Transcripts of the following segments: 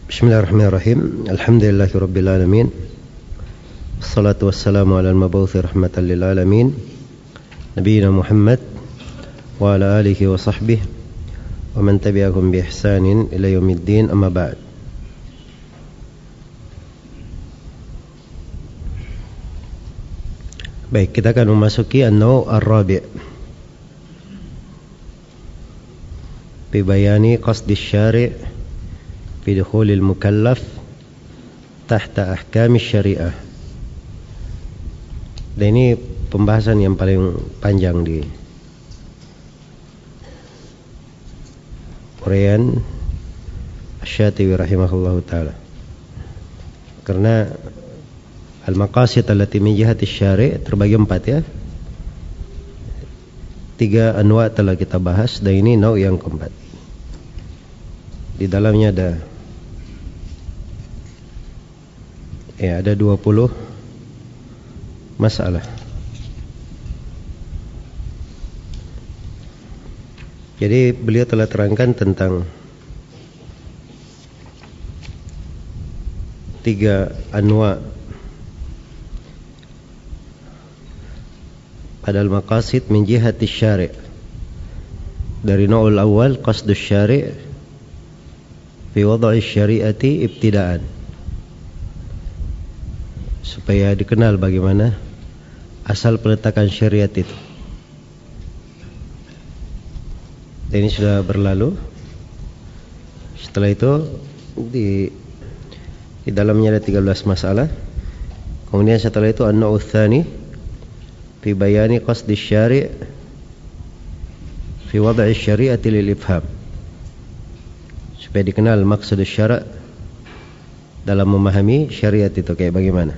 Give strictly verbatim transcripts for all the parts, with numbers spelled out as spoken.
Bismillahirrahmanirrahim. Alhamdulillahi rabbil alamin. Wassalatu wassalamu ala al-mabuthi rahmatan lil alamin. Nabiyyina Muhammad wa ala alihi wa sahbihi wa man tabi'ahum bi ihsanin ila yaumiddin, amma ba'd. Baik, kita akan memasuki an-naw' ar-rabi' fi bayani qasdi syari' fi dukhulil mukallaf tahta ahkam syariah. Dan ini pembahasan yang paling panjang di Urian Asy-Syatibi rahimahullahu ta'ala, karena al-maqasid allati min jihati syari' terbagi empat, ya. Tiga anwa' telah kita bahas, dan ini naw' yang keempat. Di dalamnya ada Ya, ada dua puluh masalah. Jadi beliau telah terangkan tentang tiga anwa' pada al-maqasid min jihati syari'. Dari naw'ul awal qasdus syari' fi wad'i syari'ati ibtida'an, supaya dikenal bagaimana asal peletakan syariat itu. Dan ini sudah berlalu. Setelah itu di di dalamnya ada tiga belas masalah. Kemudian setelah itu an-naw' tsani fi bayani qasdi syari' fi wad'i syari'ati lil ifham, supaya dikenal maksud syara' dalam memahami syariat itu kayak bagaimana.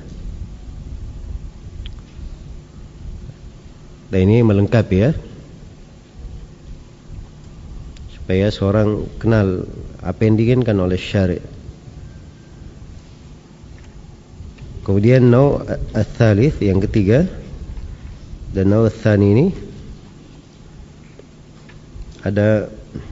Dan ini melengkapi, ya, supaya seorang kenal apa yang diinginkan oleh syari'. Kemudian naw' ats-tsalits, yang ketiga, dan naw' ats-tsani ini ada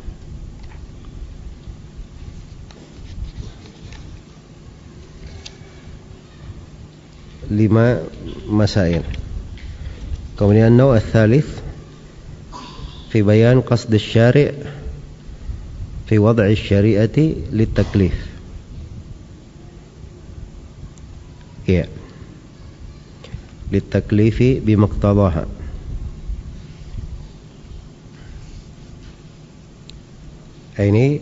lima masail. Kemudian naw' ats-tsalits fi bayan qasd asy-syari' fi wad'i asy-syari'ati lit-taklif. Ya, lit-taklifi bi muqtadaha. Ini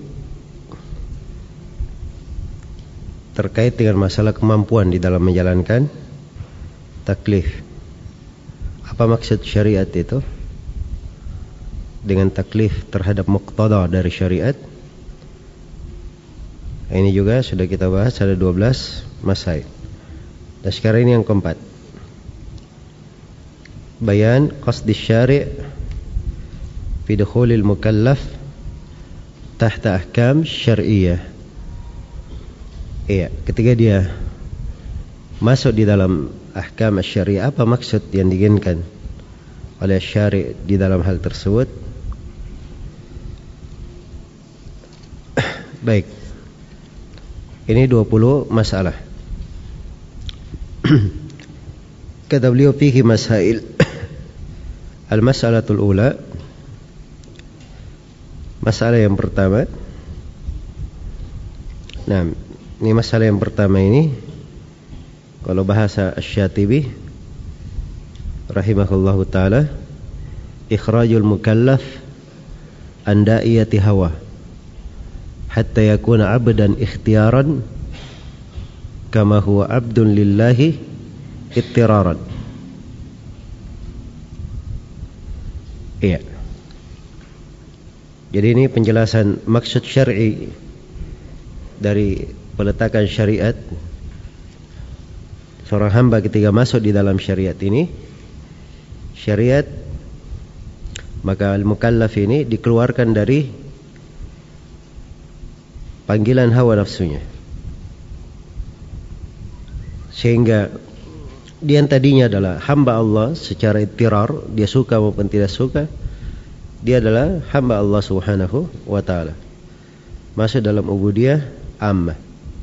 terkait dengan masalah kemampuan di dalam menjalankan taklif. Apa maksud syariat itu dengan taklif terhadap muqtada dari syariat? Ini juga sudah kita bahas, ada dua belas masail. Dan sekarang ini yang keempat, bayan qasdi syari' fi dukhulil mukallaf tahta ahkam syar'iyyah. Iya, ketika dia masuk di dalam ahkam syariah, apa maksud yang diinginkan oleh syari' di dalam hal tersebut? Baik, ini dua puluh masalah. Kata beliau, fihi masail. Al-mas'alatul ula, masalah yang pertama. Nah, ini masalah yang pertama ini, kalau bahasa Asy-Syatibi rahimahullahu ta'ala, ikhrajul mukallaf an da'iyati hawa hatta yakuna abdan ikhtiyaran kama huwa abdun lillahi ittiraran. Iya. Jadi ini penjelasan maksud syar'i dari peletakan syariat. Seorang hamba ketika masuk di dalam syariat ini, syariat, maka al-mukallaf ini dikeluarkan dari panggilan hawa nafsunya, sehingga dia yang tadinya adalah hamba Allah secara ittirar, dia suka maupun tidak suka, dia adalah hamba Allah Subhanahu wa ta'ala, masuk dalam ubudiyah ammah.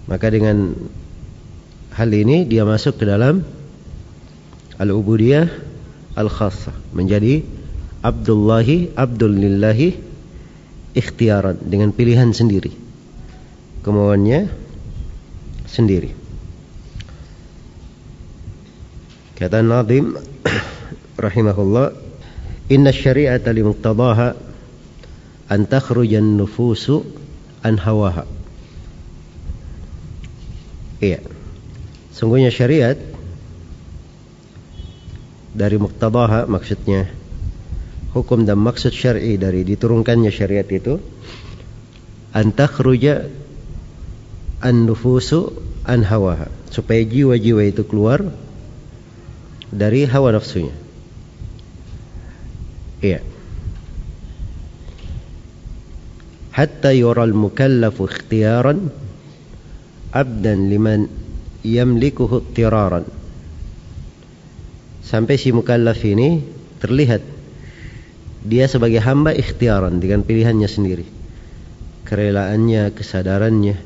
Maka dengan hal ini dia masuk ke dalam al-ubudiyah al-khassah, menjadi abdullahi, abdullillahi ikhtiaran, dengan pilihan sendiri, kemauannya sendiri. Kata Nadhim rahimahullah, inna syari'ata limuqtadaha an takhruja an-nufusu an hawaha. Iya, sungguhnya syariat dari muqtadaha, maksudnya hukum dan maksud syar'i dari diturunkannya syariat itu, an takhruja an-nufusu an hawaha, supaya jiwa-jiwa itu keluar dari hawa nafsunya. Iya. Hatta yural mukallafu ikhtiyaran abdan liman yamlikuhu tiraran. Sampai si mukallaf ini terlihat dia sebagai hamba ikhtiaran, dengan pilihannya sendiri, kerelaannya, kesadarannya,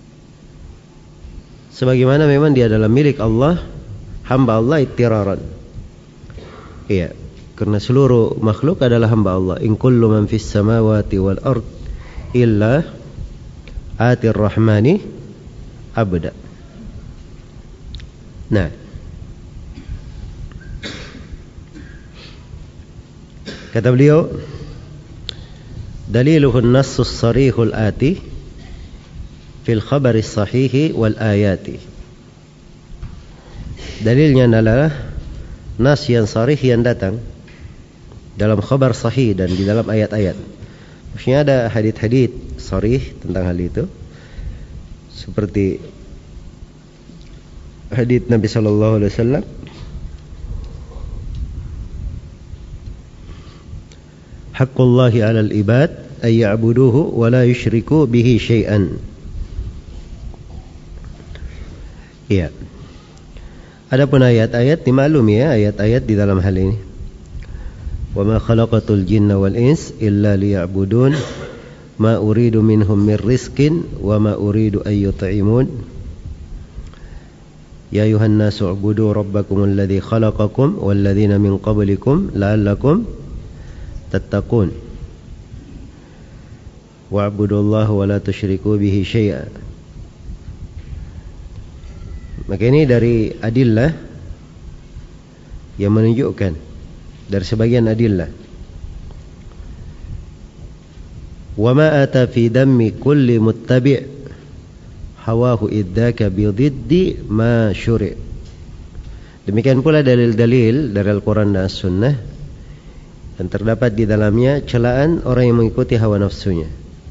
sebagaimana memang dia adalah milik Allah, hamba Allah ittiraran. Iya, karena seluruh makhluk adalah hamba Allah. In kullu man fis samawati wal ard illa atir rahmani abda. Nah, kata beliau, daliluhu an-nassu as-sarihul ati fil khabari as-sahihi wal ayati. Dalilnya adalah nas yang sarih yang datang dalam khabar sahih dan di dalam ayat-ayat. Maksudnya ada hadits-hadits sarih tentang hal itu, seperti hadits Nabi sallallahu alaihi wasallam, haqqullahi 'alal ibad ay ya'buduhu wa la yusyriku bihi syai'an. Iya. Adapun ayat-ayat dimaklumi ya, ayat-ayat di dalam hal ini. Wa ma khalaqatul jinna wal ins illa liya'budun ma uridu minhum min rizqin wa ma uridu ay yut'imun. Ya ayuhan nasu ubudu rabbakumul ladzi khalaqakum wal ladzina min qablikum la'allakum tattaqun. Wa'budullaha wa la tusyriku bihi syai'a. Maka ini dari adillah yang menunjukkan, dari sebagian adillah. Wa ma ata fi dammi kulli muttabi' hawahu idzaka bi dhiddi ma syuri'. Demikian pula dalil-dalil dari Al-Quran dan As-Sunnah dan terdapat di dalamnya celaan orang yang mengikuti hawa nafsunya.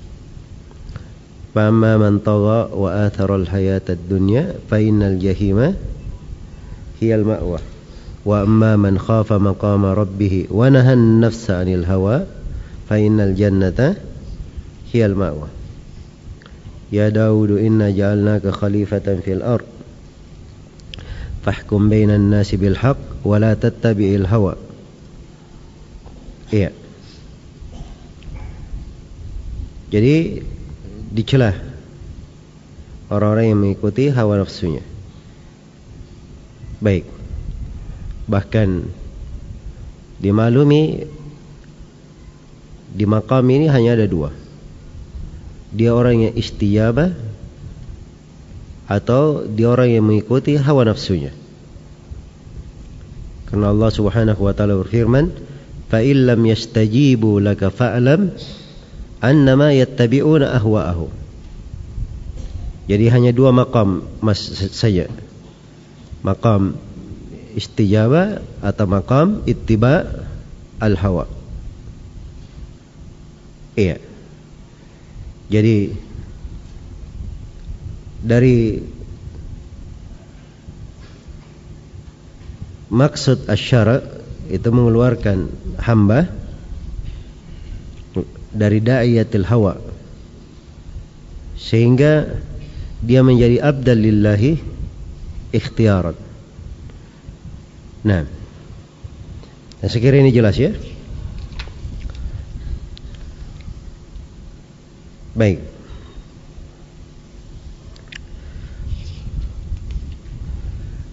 Fa'amma man tagha wa athara al-hayata ad-dunya fa innal jahima hiyal ma'wa wa amma man khafa maqama rabbih wa naha an-nafsa 'anil hawa fa innal jannata hiyal ma'wa. Ya Daud inna ja'alnaka khalifatan fil ard fahkum bainan nasi bil haqq wa la tattabi'il hawa. Iya. Jadi dicelah orang-orang yang mengikuti hawa nafsunya. Baik. Bahkan dimaklumi di maqam ini hanya ada dua. Dia orang yang istijabah atau dia orang yang mengikuti hawa nafsunya. Karena Allah Subhanahu wa taala berfirman, "Fa illam yastajibu laka fa'lam annama yattabi'una ahwa'ahum." Jadi hanya dua maqam mas saja. Maqam istijabah atau maqam ittiba' al-hawa. Iya. Jadi dari maksud asy-syara' itu mengeluarkan hamba dari da'iyatil hawa sehingga dia menjadi abdal lillahi ikhtiaran. Nah, nah sekiranya ini jelas ya. Baik.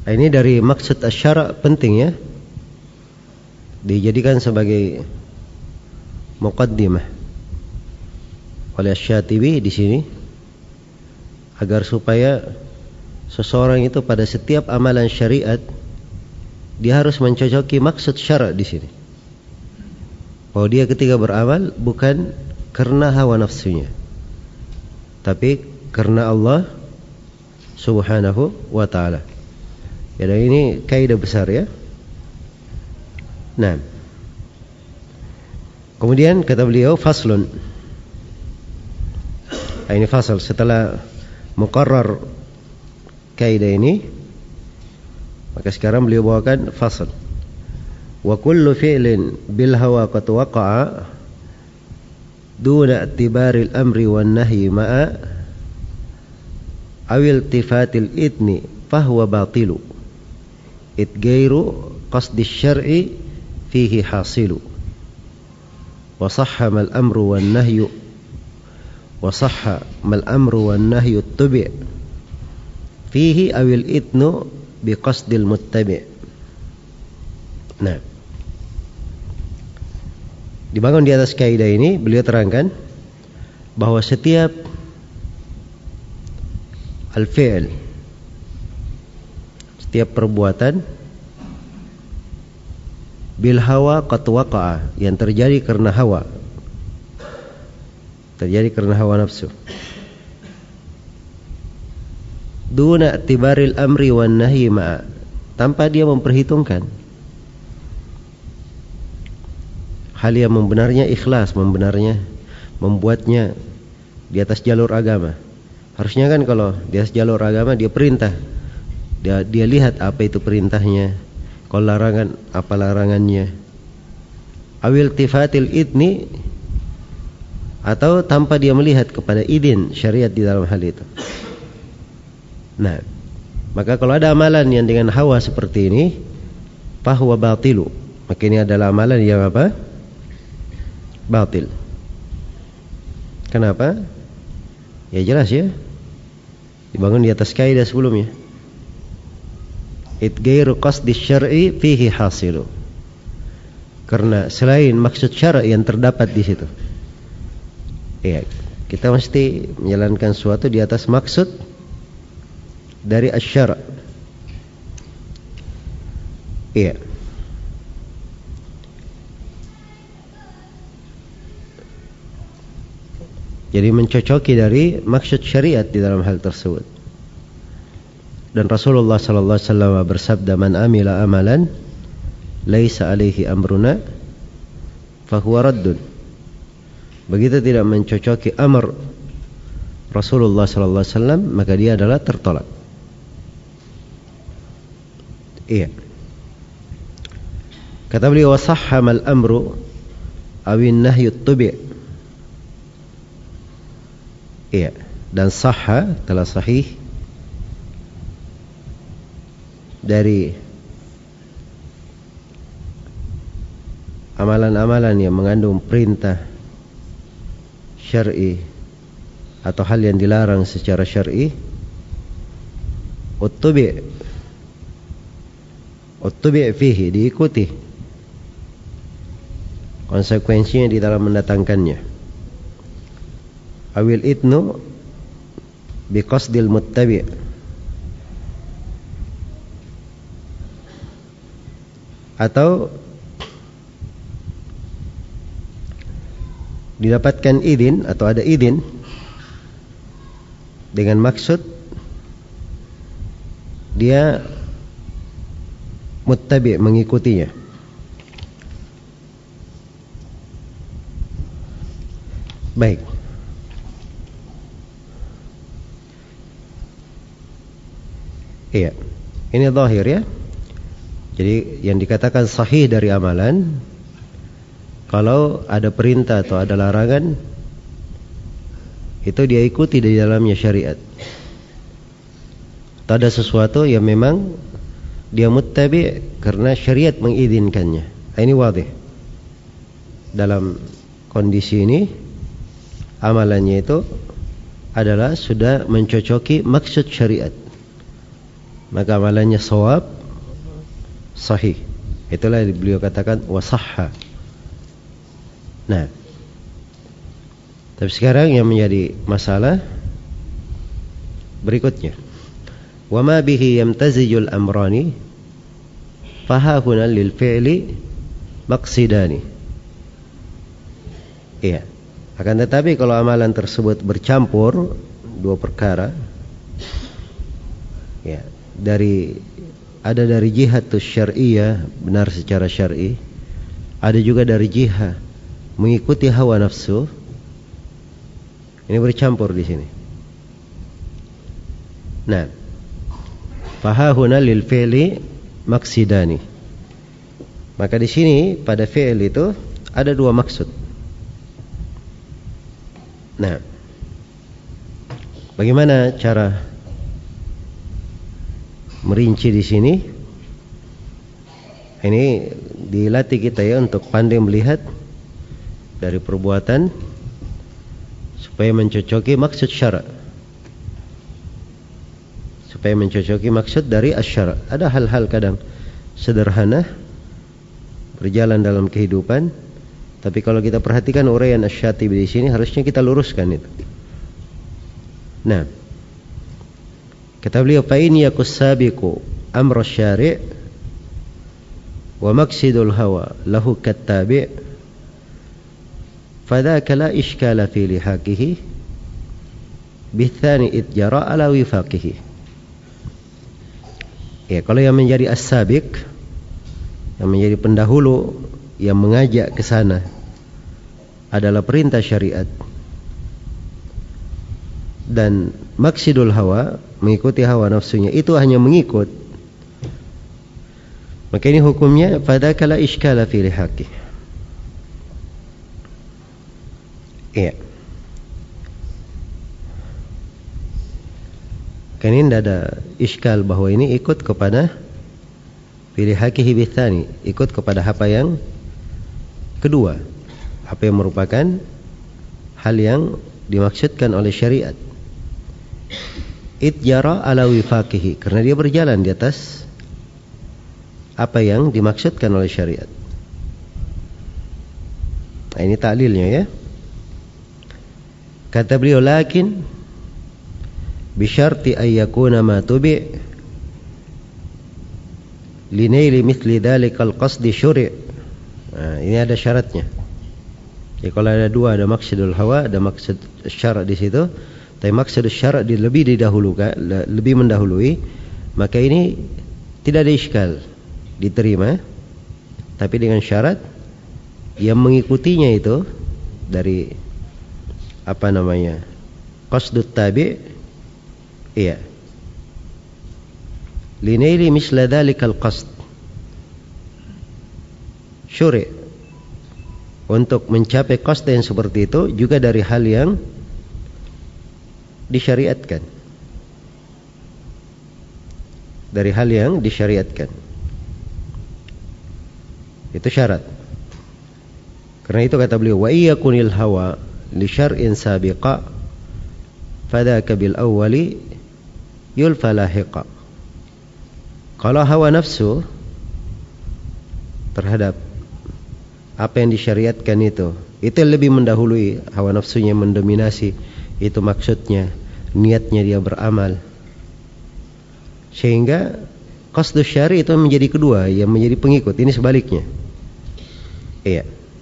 Ini dari maksud asy-syara' penting ya, dijadikan sebagai muqaddimah oleh Asy-Syatibi di sini, agar supaya seseorang itu pada setiap amalan syariat dia harus mencocoki maksud syara' di sini. Bahwa dia ketika beramal bukan karena hawa nafsunya, tapi karena Allah Subhanahu wa ta'ala. Ya, dan ini kaidah besar ya. Nah, kemudian kata beliau faslun. Nah, ini fasal setelah muqarrar kaidah ini, maka sekarang beliau bawakan fasal. Wa kullu fi'lin bil hawa qad waqa'a duna i'tibari al-amri wan nahyi ma'a awil tifatil idni fahuwa batilu it ghairu qasdi syar'i fihi hasilu wa sahha mal amru wan nahyu wa sahha mal amru wan nahyu tubi' fihi awil idnu bi qasdil muttabi'. Nah, dibangun di atas kaidah ini beliau terangkan bahwa setiap al-fi'l, setiap perbuatan bil hawa qad waqa'a, yang terjadi karena hawa, terjadi karena hawa nafsu, duna i'tibaril amri wan nahyi ma'a, tanpa dia memperhitungkan hal yang membenarnya ikhlas, membenarnya membuatnya di atas jalur agama. Harusnya kan kalau di atas jalur agama dia perintah, dia, dia lihat apa itu perintahnya, kalau larangan apa larangannya. Awil tifatil idni, atau tanpa dia melihat kepada idin syariat di dalam hal itu. Nah, maka kalau ada amalan yang dengan hawa seperti ini, fahuwa batilu, maka ini adalah amalan yang apa? Batil. Kenapa? Ya jelas ya, dibangun di atas kaidah sebelumnya. It ghairu qasdi syar'i fihi hasilu, karena selain maksud syara' yang terdapat di situ. Ya, kita mesti menjalankan sesuatu di atas maksud dari asy-syara'. Iya. Jadi mencocoki dari maksud syariat di dalam hal tersebut. Dan Rasulullah sallallahu alaihi wasallam bersabda, "Man amila amalan laisa alaihi amruna fahuwa raddun." Begitu tidak mencocoki amr Rasulullah sallallahu alaihi wasallam, maka dia adalah tertolak. Iya. Kata beliau, "Wasahha mal amru awin nahyu tubi'." Iya, dan sahha telah sahih dari amalan-amalan yang mengandung perintah syar'i atau hal yang dilarang secara syar'i, uttubi' uttubi' fihi, diikuti konsekuensinya di dalam mendatangkannya. Awil idnu biqasdil muttabi', atau didapatkan idin atau ada idin dengan maksud dia muttabi', mengikutinya. Baik. Iya, ini zahir ya. Jadi yang dikatakan sahih dari amalan, kalau ada perintah atau ada larangan, itu dia ikuti di dalamnya syariat. Atau ada sesuatu yang memang dia muttabi karena syariat mengizinkannya. Ini wadih. Dalam kondisi ini, amalannya itu adalah sudah mencocoki maksud syariat. maka amalannya shawab, sahih. Itulah yang beliau katakan wasahha. Nah, tapi sekarang yang menjadi masalah berikutnya, wa ma bihi yamtazijul amrani fahahuna lil fi'li maqsidani. Iya. Akan tetapi kalau amalan tersebut bercampur dua perkara, ya, dari ada dari jihatus syar'iyyah, benar secara syar'i, ada juga dari jihah mengikuti hawa nafsu. Ini bercampur di sini. Nah, fahahuna lil fi'li maqsidani. Maka di sini pada fi'il itu ada dua maksud. Nah, bagaimana cara merinci di sini? Ini dilatih kita ya untuk pandai melihat dari perbuatan supaya mencocoki maksud syara'. Supaya mencocoki maksud dari asyara'. Ada hal-hal kadang sederhana berjalan dalam kehidupan, tapi kalau kita perhatikan uraian Asy-Syatibi di sini harusnya kita luruskan itu. Nah, kata beliau, fa in yakus sabiqu amra syari' wa maqsidul hawa lahu kattabi' fadzaka la iskala fi lihaqihi bitsani idjara ala wifaqihi. Ya, kalau yang menjadi as-sabiq, yang menjadi pendahulu, yang mengajak ke sana adalah perintah syariat, dan maksidul hawa, mengikuti hawa nafsunya, itu hanya mengikut, maka ini hukumnya fadzaka la iskala fi lihaqihi. Iya. Kan ini tidak ada iskal bahwa ini ikut kepada pilih hakihi bitsani, ikut kepada apa yang kedua, apa yang merupakan hal yang dimaksudkan oleh syariat. Idjara ala wifaqihi, karena dia berjalan di atas apa yang dimaksudkan oleh syariat. Nah, ini ta'lilnya ya. Kata beliau, lakin bisyarti an yakuna ma tubi' linaili mithli dhalikal qasdi syuri'. Nah, ini ada syaratnya. Ya, kalau ada dua, ada maksudul hawa, ada maksud syara' di situ. Tapi maksud syara' di lebih didahulukan, lebih mendahului, maka ini tidak ada iskal, diterima. Tapi dengan syarat yang mengikutinya itu dari apa namanya, qasdut tabi', iya, linaili misla dhalikal qasd syuri', untuk mencapai qasd yang seperti itu juga dari hal yang disyariatkan, dari hal yang disyariatkan, itu syarat. Karena itu kata beliau, wa iyakunil hawa li syar'in sabiqa fadaka bil awwali yulfa lahiqa. Kalau hawa nafsu terhadap apa yang disyariatkan itu, itu lebih mendahului, hawa nafsunya mendominasi, itu maksudnya, niatnya dia beramal, sehingga qasdus syari' itu menjadi kedua, yang menjadi pengikut. Ini sebaliknya. Iya.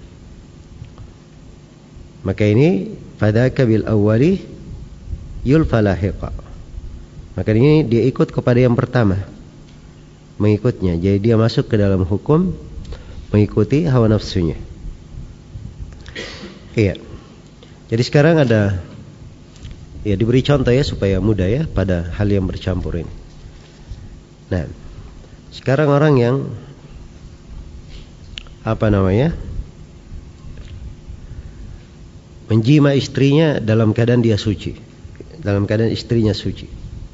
Maka ini fadaka bil awwali yulfa lahiqa. Maka ini dia ikut kepada yang pertama, mengikutnya. Jadi dia masuk ke dalam hukum mengikuti hawa nafsunya. Iya. Jadi sekarang ada, ya, diberi contoh ya supaya mudah ya pada hal yang bercampur ini. Nah, sekarang orang yang apa namanya, menjima istrinya dalam keadaan dia suci, dalam keadaan istrinya suci,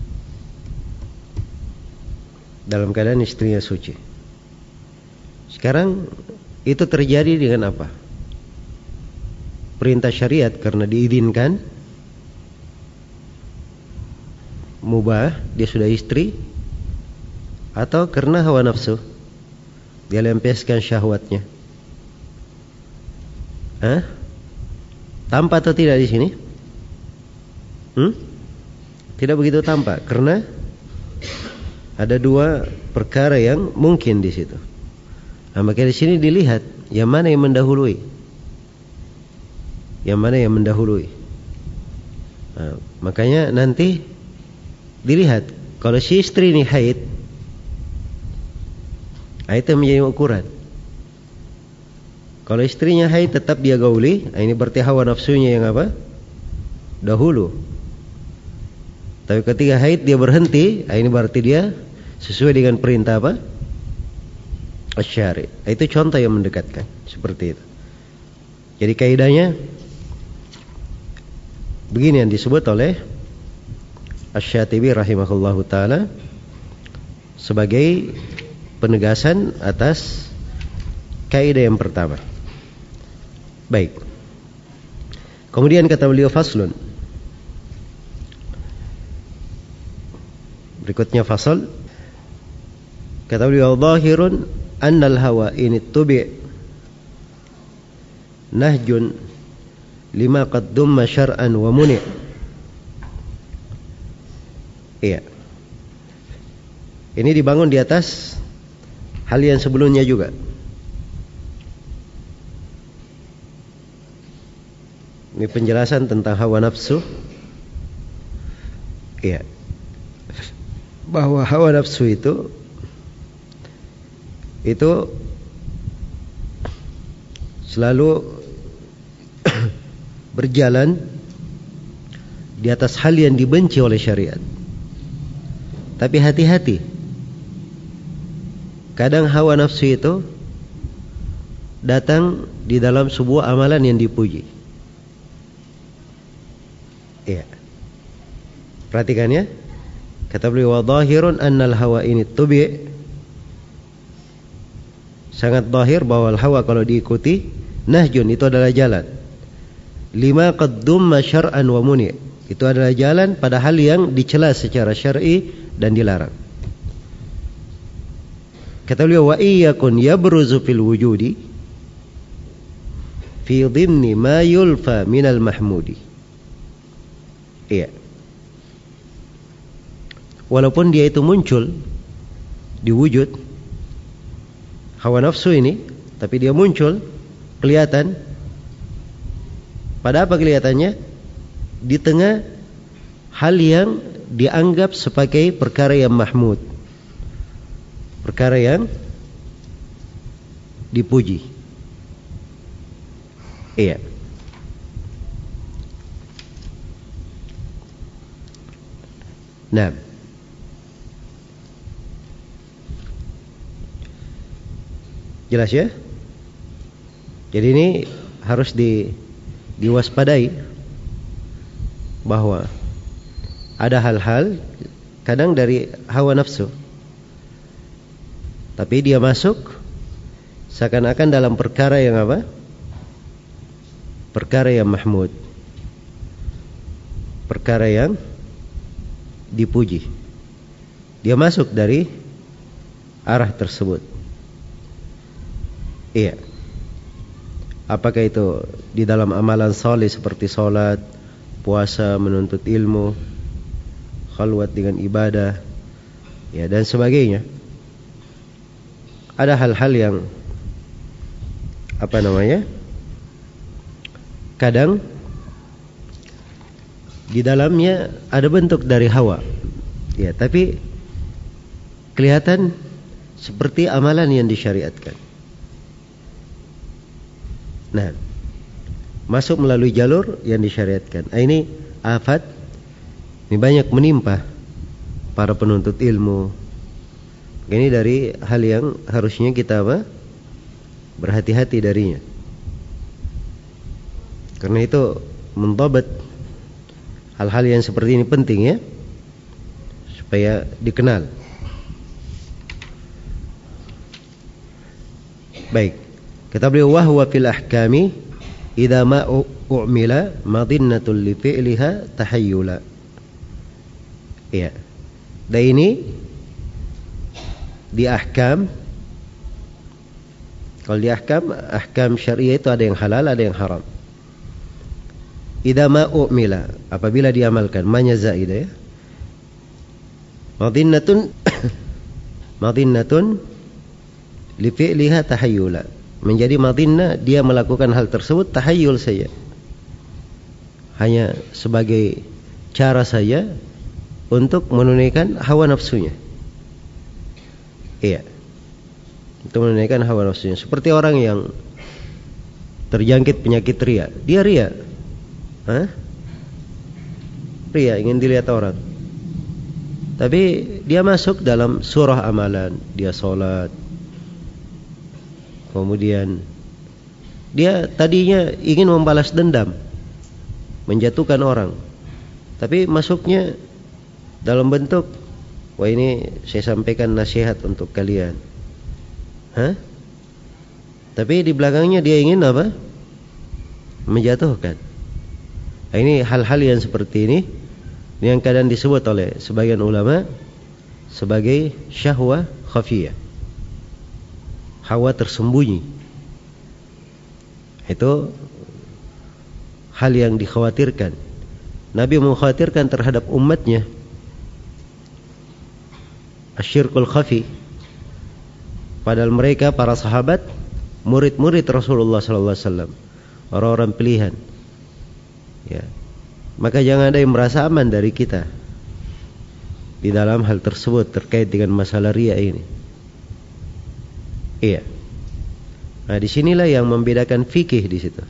dalam keadaan istrinya suci. Sekarang itu terjadi dengan apa? Perintah syariat, karena diizinkan, mubah, dia sudah istri, atau karena hawa nafsu? Dia lampiaskan syahwatnya. Hah? Tampak atau tidak di sini? Hmm? Tidak begitu tampak karena ada dua perkara yang mungkin di situ. Nah, maka di sini dilihat yang mana yang mendahului. Yang mana yang mendahului. Nah, makanya nanti dilihat kalau si istri ini haid, nah, itu menjadi ukuran. Kalau istrinya haid tetap dia gauli, nah ini berarti hawa nafsunya yang apa? Dahulu. Tapi ketika haid dia berhenti, nah ini berarti dia sesuai dengan perintah apa? Asy-syari'. Nah, itu contoh yang mendekatkan seperti itu. Jadi kaidahnya begini yang disebut oleh Asy-Syatibi rahimahullahu taala sebagai penegasan atas kaidah yang pertama. Baik. Kemudian kata beliau faslun. Berikutnya fasal. Kata beliau zahirun annal hawa in tubi' nahjun lima qad dumma syar'an wa muni'. Iya. Ini dibangun di atas hal yang sebelumnya juga. Ini penjelasan tentang hawa nafsu. Iya. Bahwa hawa nafsu itu itu selalu berjalan di atas hal yang dibenci oleh syariat. Tapi hati-hati. Kadang hawa nafsu itu datang di dalam sebuah amalan yang dipuji. Iya. Perhatikan ya. Kata beliau wa dhahirun annal hawa ini tubi'. Sangat zahir bahwa hawa kalau diikuti nahjun itu adalah jalan. Lima qad dumma syar'an wa muni'. Itu adalah jalan pada hal yang dicela secara syar'i dan dilarang. Kata beliau wa iyyakun yabruzu fil wujudi fi dhimni ma yulfa minal mahmudi. Iya. Walaupun dia itu muncul di wujud hawa nafsu ini, tapi dia muncul kelihatan. Pada apa kelihatannya? Di tengah hal yang dianggap sebagai perkara yang mahmud, perkara yang dipuji. Iya. Nah, jelas ya? Jadi ini harus di, diwaspadai bahwa ada hal-hal kadang dari hawa nafsu, tapi dia masuk seakan-akan dalam perkara yang apa? Perkara yang mahmud, perkara yang dipuji. Dia masuk dari arah tersebut. Iya. Apakah itu di dalam amalan saleh seperti salat, puasa, menuntut ilmu, khalwat dengan ibadah, ya dan sebagainya. Ada hal-hal yang apa namanya? Kadang di dalamnya ada bentuk dari hawa. Ya, tapi kelihatan seperti amalan yang disyariatkan. Nah, masuk melalui jalur yang disyariatkan. Nah, ini afat. Ini banyak menimpa para penuntut ilmu. Ini dari hal yang harusnya kita apa? Berhati-hati darinya. Karena itu mendhabat hal-hal yang seperti ini penting ya, supaya dikenal. Baik. Kata beliau wa huwa fil ahkami idza ma u'mila madinnatul li fi'liha tahayyula. Ya. Dan ini di ahkam. Kalau di ahkam, ahkam syariah itu ada yang halal, ada yang haram. Idza ma u'mila, apabila diamalkan, manya zaidah ya. Madhinnatun madhinnatun li fi'liha tahayyula. Menjadi madhinnah, dia melakukan hal tersebut tahayyul saja. Hanya sebagai cara saja untuk menunaikan hawa nafsunya. Iya. Untuk menunaikan hawa nafsunya. Seperti orang yang terjangkit penyakit ria. Dia ria. Hah? Ria, ingin dilihat orang. Tapi dia masuk dalam surah amalan. Dia sholat. Kemudian dia tadinya ingin membalas dendam, menjatuhkan orang. Tapi masuknya dalam bentuk, wah ini saya sampaikan nasihat untuk kalian. Hah? Tapi di belakangnya dia ingin apa? Menjatuhkan. Nah, ini hal-hal yang seperti ini yang kadang disebut oleh sebagian ulama sebagai syahwah khafiyah, hawa tersembunyi. Itu hal yang dikhawatirkan. Nabi mengkhawatirkan terhadap umatnya asyirkul khafi. Padahal mereka para sahabat, murid-murid Rasulullah sallallahu alaihi wasallam, orang-orang pilihan. Ya. Maka jangan ada yang merasa aman dari kita di dalam hal tersebut terkait dengan masalah riya ini. Iya. Nah, disinilah yang membedakan fikih di situ.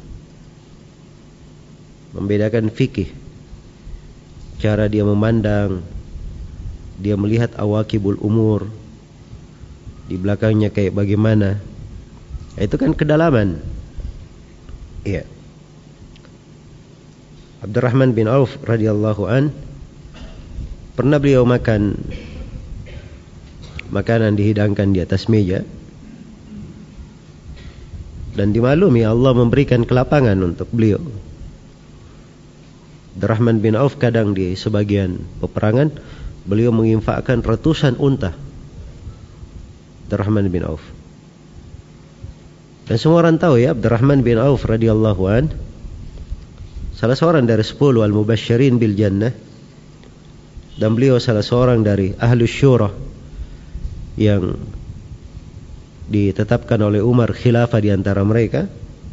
Membedakan fikih. Cara dia memandang, dia melihat awakibul umur, di belakangnya kayak bagaimana. Itu kan kedalaman. Iya. Abdurrahman bin Auf radhiyallahu an, pernah beliau makan makanan dihidangkan di atas meja, dan dimaklumi Allah memberikan kelapangan untuk beliau. Abdurrahman bin Auf kadang di sebagian peperangan beliau menginfakkan ratusan unta. Abdurrahman bin Auf. Dan semua orang tahu ya, Abdurrahman bin Auf radhiyallahu an salah seorang dari sepuluh al-mubasysyirin bil jannah, dan beliau salah seorang dari ahlus syura yang ditetapkan oleh Umar khilafah di antara mereka.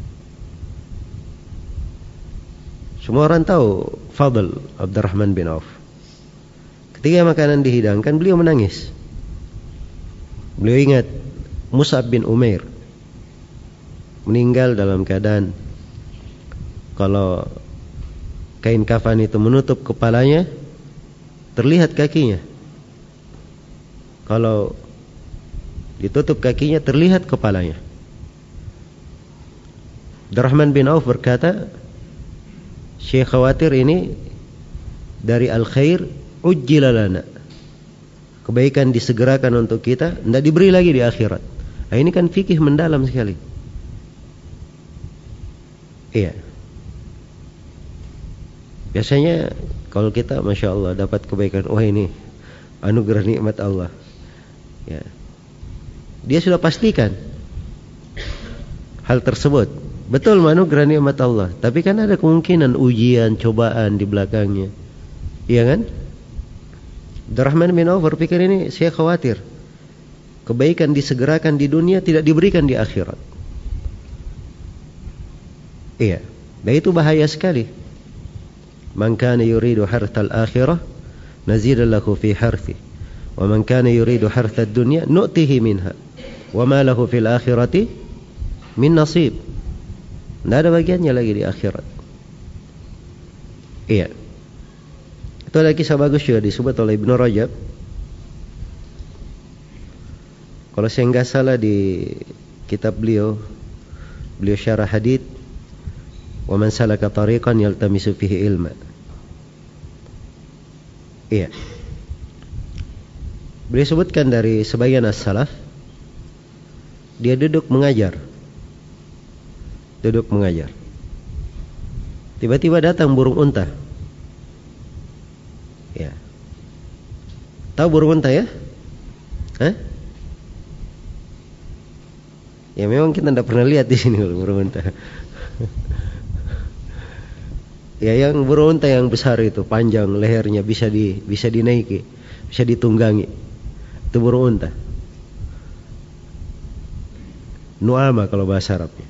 Semua orang tahu fadl Abdurrahman bin Auf. Ketika makanan dihidangkan, beliau menangis. Beliau ingat Mus'ab bin Umair meninggal dalam keadaan kalau kain kafan itu menutup kepalanya, terlihat kakinya. Kalau ditutup kakinya, terlihat kepalanya. Abdurrahman bin Auf berkata, Syekh khawatir ini dari al-khair ujjila lana, kebaikan disegerakan untuk kita, tidak diberi lagi di akhirat. Nah, ini kan fikih mendalam sekali. Iya. Biasanya kalau kita Masya Allah dapat kebaikan, wah ini anugerah nikmat Allah ya, dia sudah pastikan hal tersebut betul anugerah nikmat Allah. Tapi kan ada kemungkinan ujian, cobaan di belakangnya, iya kan? Abdurrahman bin Auf berpikir ini, saya khawatir kebaikan disegerakan di dunia, tidak diberikan di akhirat. Iya, dan itu bahaya sekali. Man kana yuridu harthal akhirah nazid lahu fi harthi, wa man kana yuridu harthad dunya nu'tihi minha, wa ma lahu fil akhirati min nasib. Tidak ada bagiannya lagi di akhirat. Iya. Itu ada kisah bagus juga disebut oleh Ibnu Rajab. Kalau saya enggak salah di kitab beliau, beliau syarah hadits, wa man salaka tariqan yaltamisu fihi ilma. Iya. Beliau sebutkan dari sebagian as-salaf, dia duduk mengajar. Duduk mengajar. Tiba-tiba datang burung unta. Ya. Tahu burung unta ya? Hah? Ya memang kita tidak pernah lihat di sini burung unta. Ya yang burung unta yang besar itu panjang lehernya bisa di bisa dinaiki, bisa ditunggangi. Itu burung unta. Nu'ama kalau bahasa Arabnya.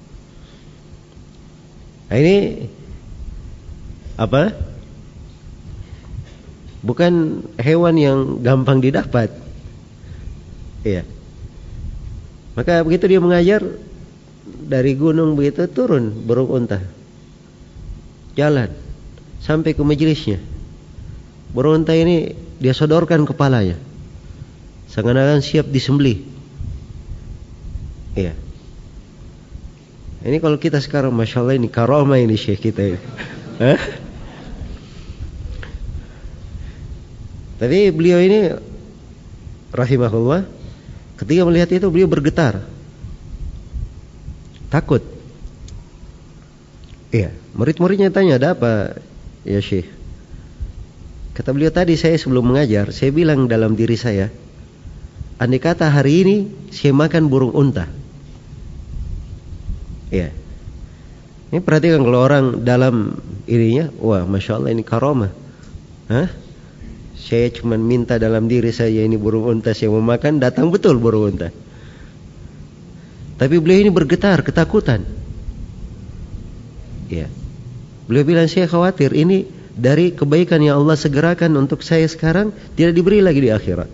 Nah, ini apa? Bukan hewan yang gampang didapat. Iya. Maka begitu dia mengajar dari gunung begitu turun burung unta. Jalan sampai ke majelisnya. Burung unta ini dia sodorkan kepalanya. Seakan-akan siap disembelih. Iya. Ini kalau kita sekarang Masya Allah ini karamah ini syekh kita ini. Hah? Tapi beliau ini rahimahullah, ketika melihat itu beliau bergetar, takut. Iya, murid-muridnya tanya, ada apa ya syekh? Kata beliau, tadi saya sebelum mengajar, saya bilang dalam diri saya, andai kata hari ini saya makan burung unta. Iya. Ini perhatikan kalau orang dalam ininya, wah Masya Allah ini karamah. Hah? Saya cuma minta dalam diri saya ini burung unta saya mau makan, datang betul burung unta. Tapi beliau ini bergetar, ketakutan. Ya. Beliau bilang, saya khawatir ini dari kebaikan yang Allah segerakan untuk saya sekarang tidak diberi lagi di akhirat.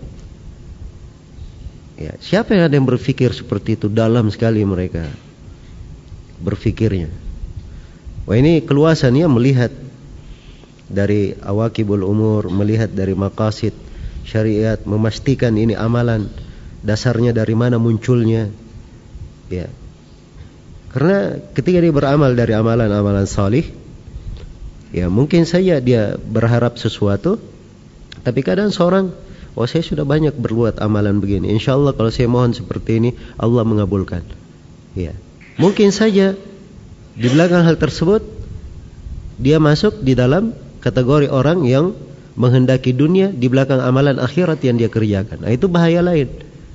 Ya, siapa yang ada yang berpikir seperti itu? Dalam sekali mereka berpikirnya. Wah, ini keluasannya melihat dari awakibul umur, melihat dari maqasid syariat, memastikan ini amalan dasarnya dari mana munculnya. Ya. Karena ketika dia beramal dari amalan-amalan salih, ya mungkin saja dia berharap sesuatu, tapi kadang seorang, oh saya sudah banyak berbuat amalan begini, insya Allah kalau saya mohon seperti ini Allah mengabulkan. Ya. Mungkin saja di belakang hal tersebut dia masuk di dalam kategori orang yang menghendaki dunia di belakang amalan akhirat yang dia kerjakan. Nah, itu bahaya lain.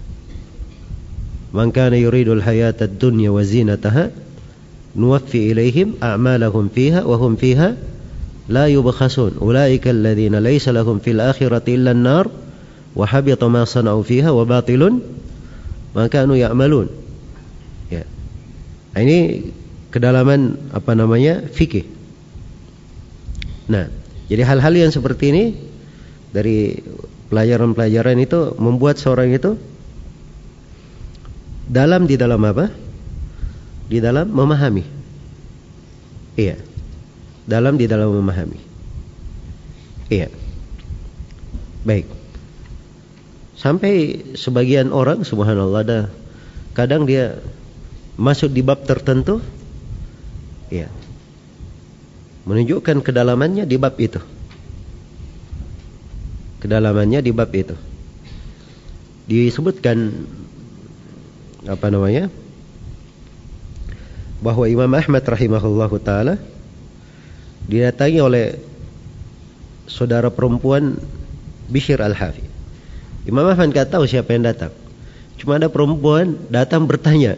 Man kana yuridul hayatad dunya wa zinataha nuwaffi ilaihim a'malahum fiha wa hum fiha la yubkhasun. Ulaika alladhina laysa lahum fil akhirati illa an-nar wa habita ma sana'u fiha wa batilun ma kanu ya'malun. Ya. Nah, ini kedalaman apa namanya? Fikih. Nah, jadi hal-hal yang seperti ini dari pelajaran-pelajaran itu membuat seorang itu dalam di dalam apa? Di dalam memahami. Iya. Dalam di dalam memahami. Iya. Baik. Sampai sebagian orang subhanallah ada kadang dia masuk di bab tertentu. Iya. Menunjukkan kedalamannya di bab itu. Kedalamannya di bab itu. Disebutkan apa namanya? Bahwa Imam Ahmad rahimahullahu taala didatangi oleh saudara perempuan Bishr Al-Hafi. Imam Ahmad enggak tahu siapa yang datang. Cuma ada perempuan datang bertanya.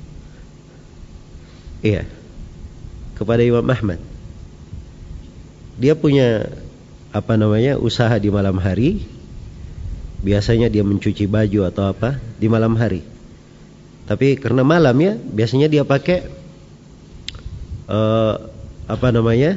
Iya. Kepada Imam Ahmad. Dia punya apa namanya usaha di malam hari. Biasanya dia mencuci baju atau apa di malam hari. Tapi karena malam ya, biasanya dia pakai uh, apa namanya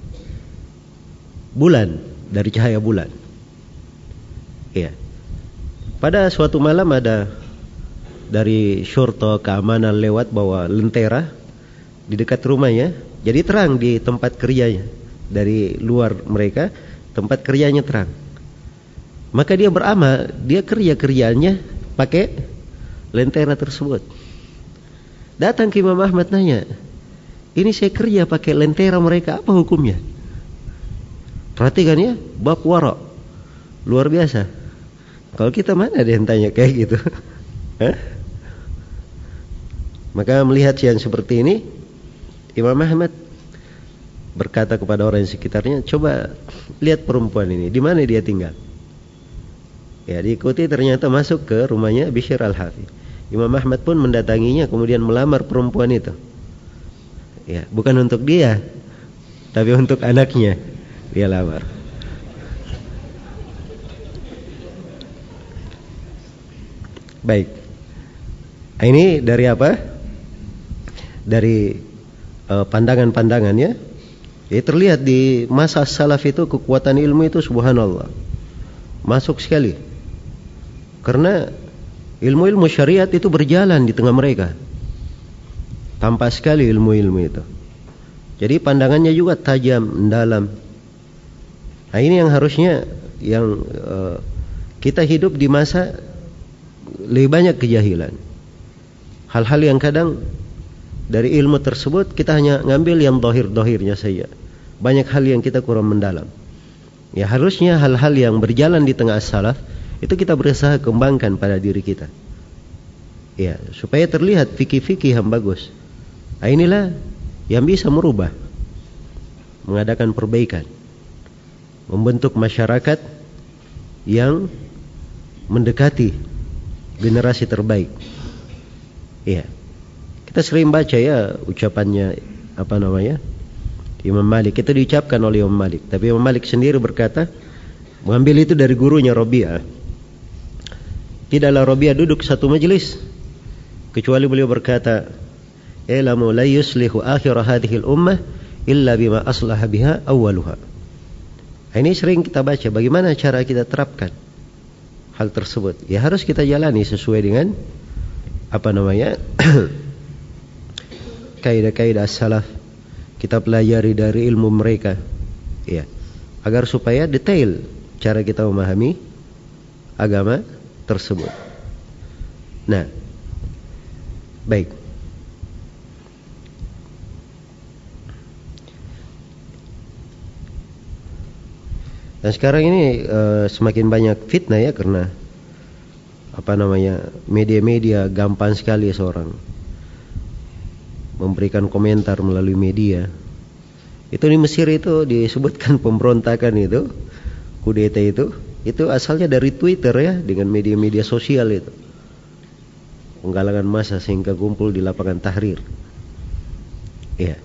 bulan, dari cahaya bulan. Iya. Pada suatu malam ada dari syurta keamanan lewat bawa lentera di dekat rumahnya, jadi terang di tempat kerjanya. Dari luar mereka tempat kerjanya terang. Maka dia beramal, dia kerja-kerjaannya pakai lentera tersebut. Datang ke Imam Ahmad nanya, ini saya kerja pakai lentera mereka, apa hukumnya? Perhatikan ya, bab wara, luar biasa. Kalau kita mana ada yang tanya kayak gitu? Hah? Maka melihat yang seperti ini, Imam Ahmad berkata kepada orang di sekitarnya, coba lihat perempuan ini, di mana dia tinggal. Ya, diikuti ternyata masuk ke rumahnya Bishr Al-Hafi. Imam Ahmad pun mendatanginya kemudian melamar perempuan itu. Ya, bukan untuk dia, tapi untuk anaknya dia lamar. Baik. Ini dari apa? Dari uh, pandangan-pandangannya. Ya, terlihat di masa salaf itu kekuatan ilmu itu subhanallah. Masuk sekali. Karena ilmu-ilmu syariat itu berjalan di tengah mereka. Tampak sekali ilmu-ilmu itu. Jadi pandangannya juga tajam, mendalam. Nah, ini yang harusnya yang uh, kita hidup di masa lebih banyak kejahilan. Hal-hal yang kadang dari ilmu tersebut kita hanya ngambil yang dohir-dohirnya saja. Banyak hal yang kita kurang mendalam. Ya, harusnya hal-hal yang berjalan di tengah as-salaf itu kita berusaha kembangkan pada diri kita. Ya, supaya terlihat fikih-fikih yang bagus. Nah, inilah yang bisa merubah, mengadakan perbaikan, membentuk masyarakat yang mendekati generasi terbaik. Iya. Kita sering baca ya ucapannya apa namanya? Imam Malik. Itu diucapkan oleh Imam Malik, tapi Imam Malik sendiri berkata, mengambil itu dari gurunya Rabi'ah. Tidaklah Rabi'ah duduk satu majelis kecuali beliau berkata, "Ilamu la yuslihu akhir hadhihi al-ummah illa bima aslaha biha awwaluha." Ini sering kita baca, bagaimana cara kita terapkan hal tersebut? Ya harus kita jalani sesuai dengan apa namanya? kaidah-kaidah as-salaf. Kita pelajari dari ilmu mereka. Ya. Agar supaya detail cara kita memahami agama tersebut. Nah, baik. Dan sekarang ini uh, semakin banyak fitnah ya, karena apa namanya, media-media gampang sekali seorang memberikan komentar melalui media. Itu di Mesir itu disebutkan pemberontakan itu, kudeta itu, itu asalnya dari Twitter ya, dengan media-media sosial itu. Penggalangan massa sehingga kumpul di lapangan Tahrir. Iya.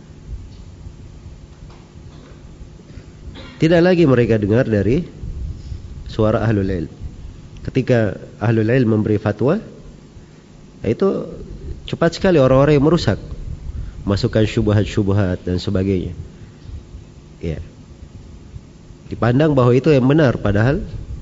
Tidak lagi mereka dengar dari suara ahlul ilm. Ketika ahlul ilm memberi fatwa, itu cepat sekali orang-orang yang merusak, masukkan syubhat-syubhat dan sebagainya. Ya. Dipandang bahwa itu yang benar, padahal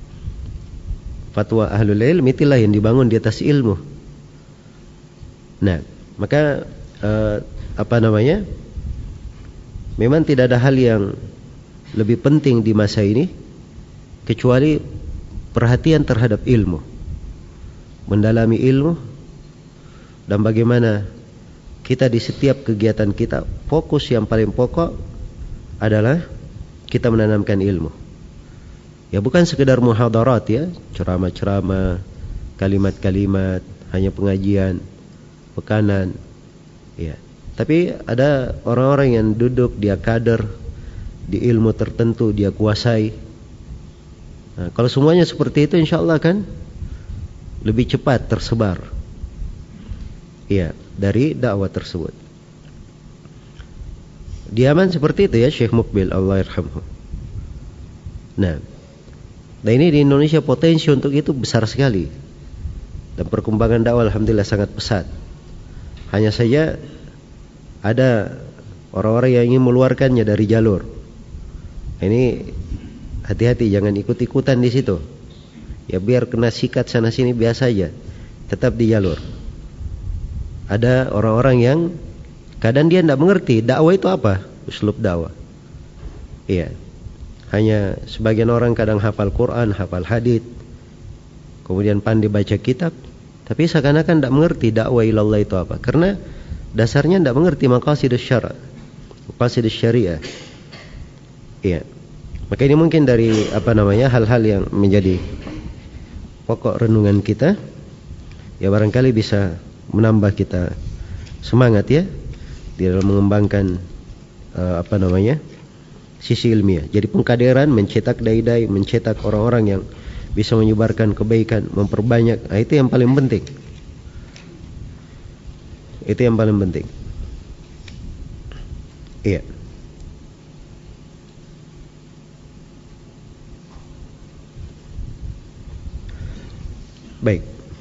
fatwa ahlul ilm itulah yang dibangun di atas ilmu. Nah, maka eh, apa namanya? Memang tidak ada hal yang lebih penting di masa ini kecuali perhatian terhadap ilmu, mendalami ilmu, dan bagaimana kita di setiap kegiatan kita fokus yang paling pokok adalah kita menanamkan ilmu. Ya bukan sekedar muhadarat ya, ceramah-ceramah, kalimat-kalimat, hanya pengajian, pekanan. Ya. Tapi ada orang-orang yang duduk, dia kader di ilmu tertentu, dia kuasai. Nah, kalau semuanya seperti itu, insya Allah kan lebih cepat tersebar. Iya, dari dakwah tersebut. Di Yaman seperti itu ya, Syekh Mukbil, Allah yarhamhu. Nah, dan ini di Indonesia potensi untuk itu besar sekali. Dan perkembangan dakwah alhamdulillah sangat pesat. Hanya saja ada orang-orang yang ingin mengeluarkannya dari jalur. Ini hati-hati, jangan ikut-ikutan di situ. Ya biar kena sikat sana sini biasa aja, tetap di jalur. Ada orang-orang yang kadang dia tidak mengerti dakwah itu apa, uslub dakwah. Iya. Hanya sebagian orang kadang hafal Quran, hafal hadits, kemudian pandai baca kitab, tapi seakan-akan tidak mengerti dakwah ilallah itu apa. Karena dasarnya tidak mengerti maqasidus syara', maqasidus syariah. Iya. Maka ini mungkin dari apa namanya hal-hal yang menjadi pokok renungan kita. Ya barangkali bisa menambah kita semangat ya di dalam mengembangkan uh, apa namanya sisi ilmiah. Jadi pengkaderan, mencetak dai-dai, mencetak orang-orang yang bisa menyebarkan kebaikan, memperbanyak. Nah, itu yang paling penting. Itu yang paling penting. Iya. Baik.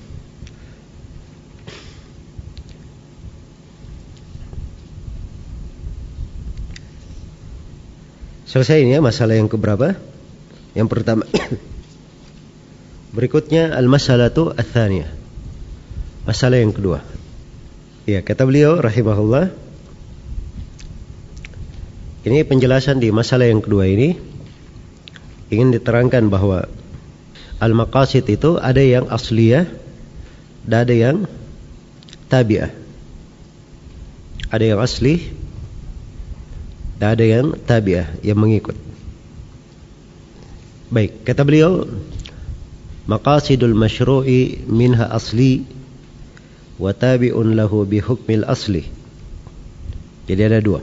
Selesai ini ya masalah yang keberapa? Yang pertama. Berikutnya al-masalatu ats-tsaniyah. Masalah yang kedua. Ya, kata beliau rahimahullah. Ini penjelasan di masalah yang kedua ini ingin diterangkan bahwa al-maqasid itu ada yang asliyah dan ada yang tabi'ah. Ada yang asli dan ada yang tabi'ah, yang mengikut. Baik, kata beliau, maqasidul masyru'i minha asli wa tabi'un lahu bi hukmil asli. Jadi ada dua.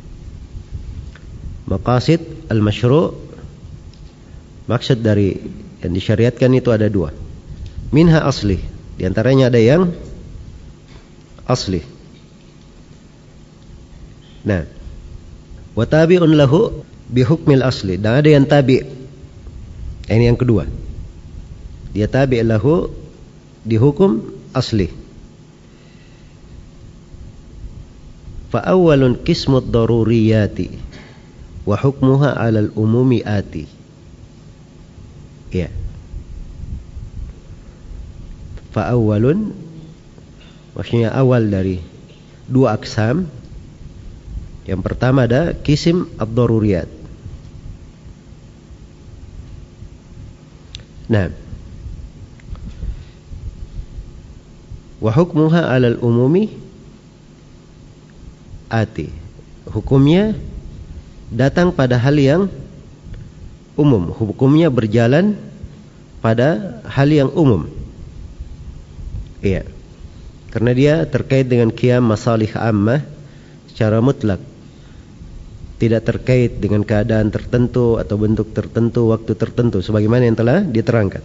Maqasid al-masyru', maksud dari yang disyariatkan itu ada dua. Minha asli, di antaranya ada yang asli. Nah, wa tabi'un lahu bi hukmil asli, dan ada yang tabi'. Ini yang kedua. Dia tabi' lahu di hukum asli. Fa awwalun qismud daruriyati wa hukmuha 'alal umumi ati. Ya. Fa awwalun maksudnya awal dari dua aksam. Yang pertama ada kisim ad-daruriyat. Nah, wa hukmuha 'alal umumi ati. Hukumnya datang pada hal yang umum. Hukumnya berjalan pada hal yang umum. Iya. Karena dia terkait dengan qiyam masalih ammah secara mutlak. Tidak terkait dengan keadaan tertentu atau bentuk tertentu, waktu tertentu, sebagaimana yang telah diterangkan.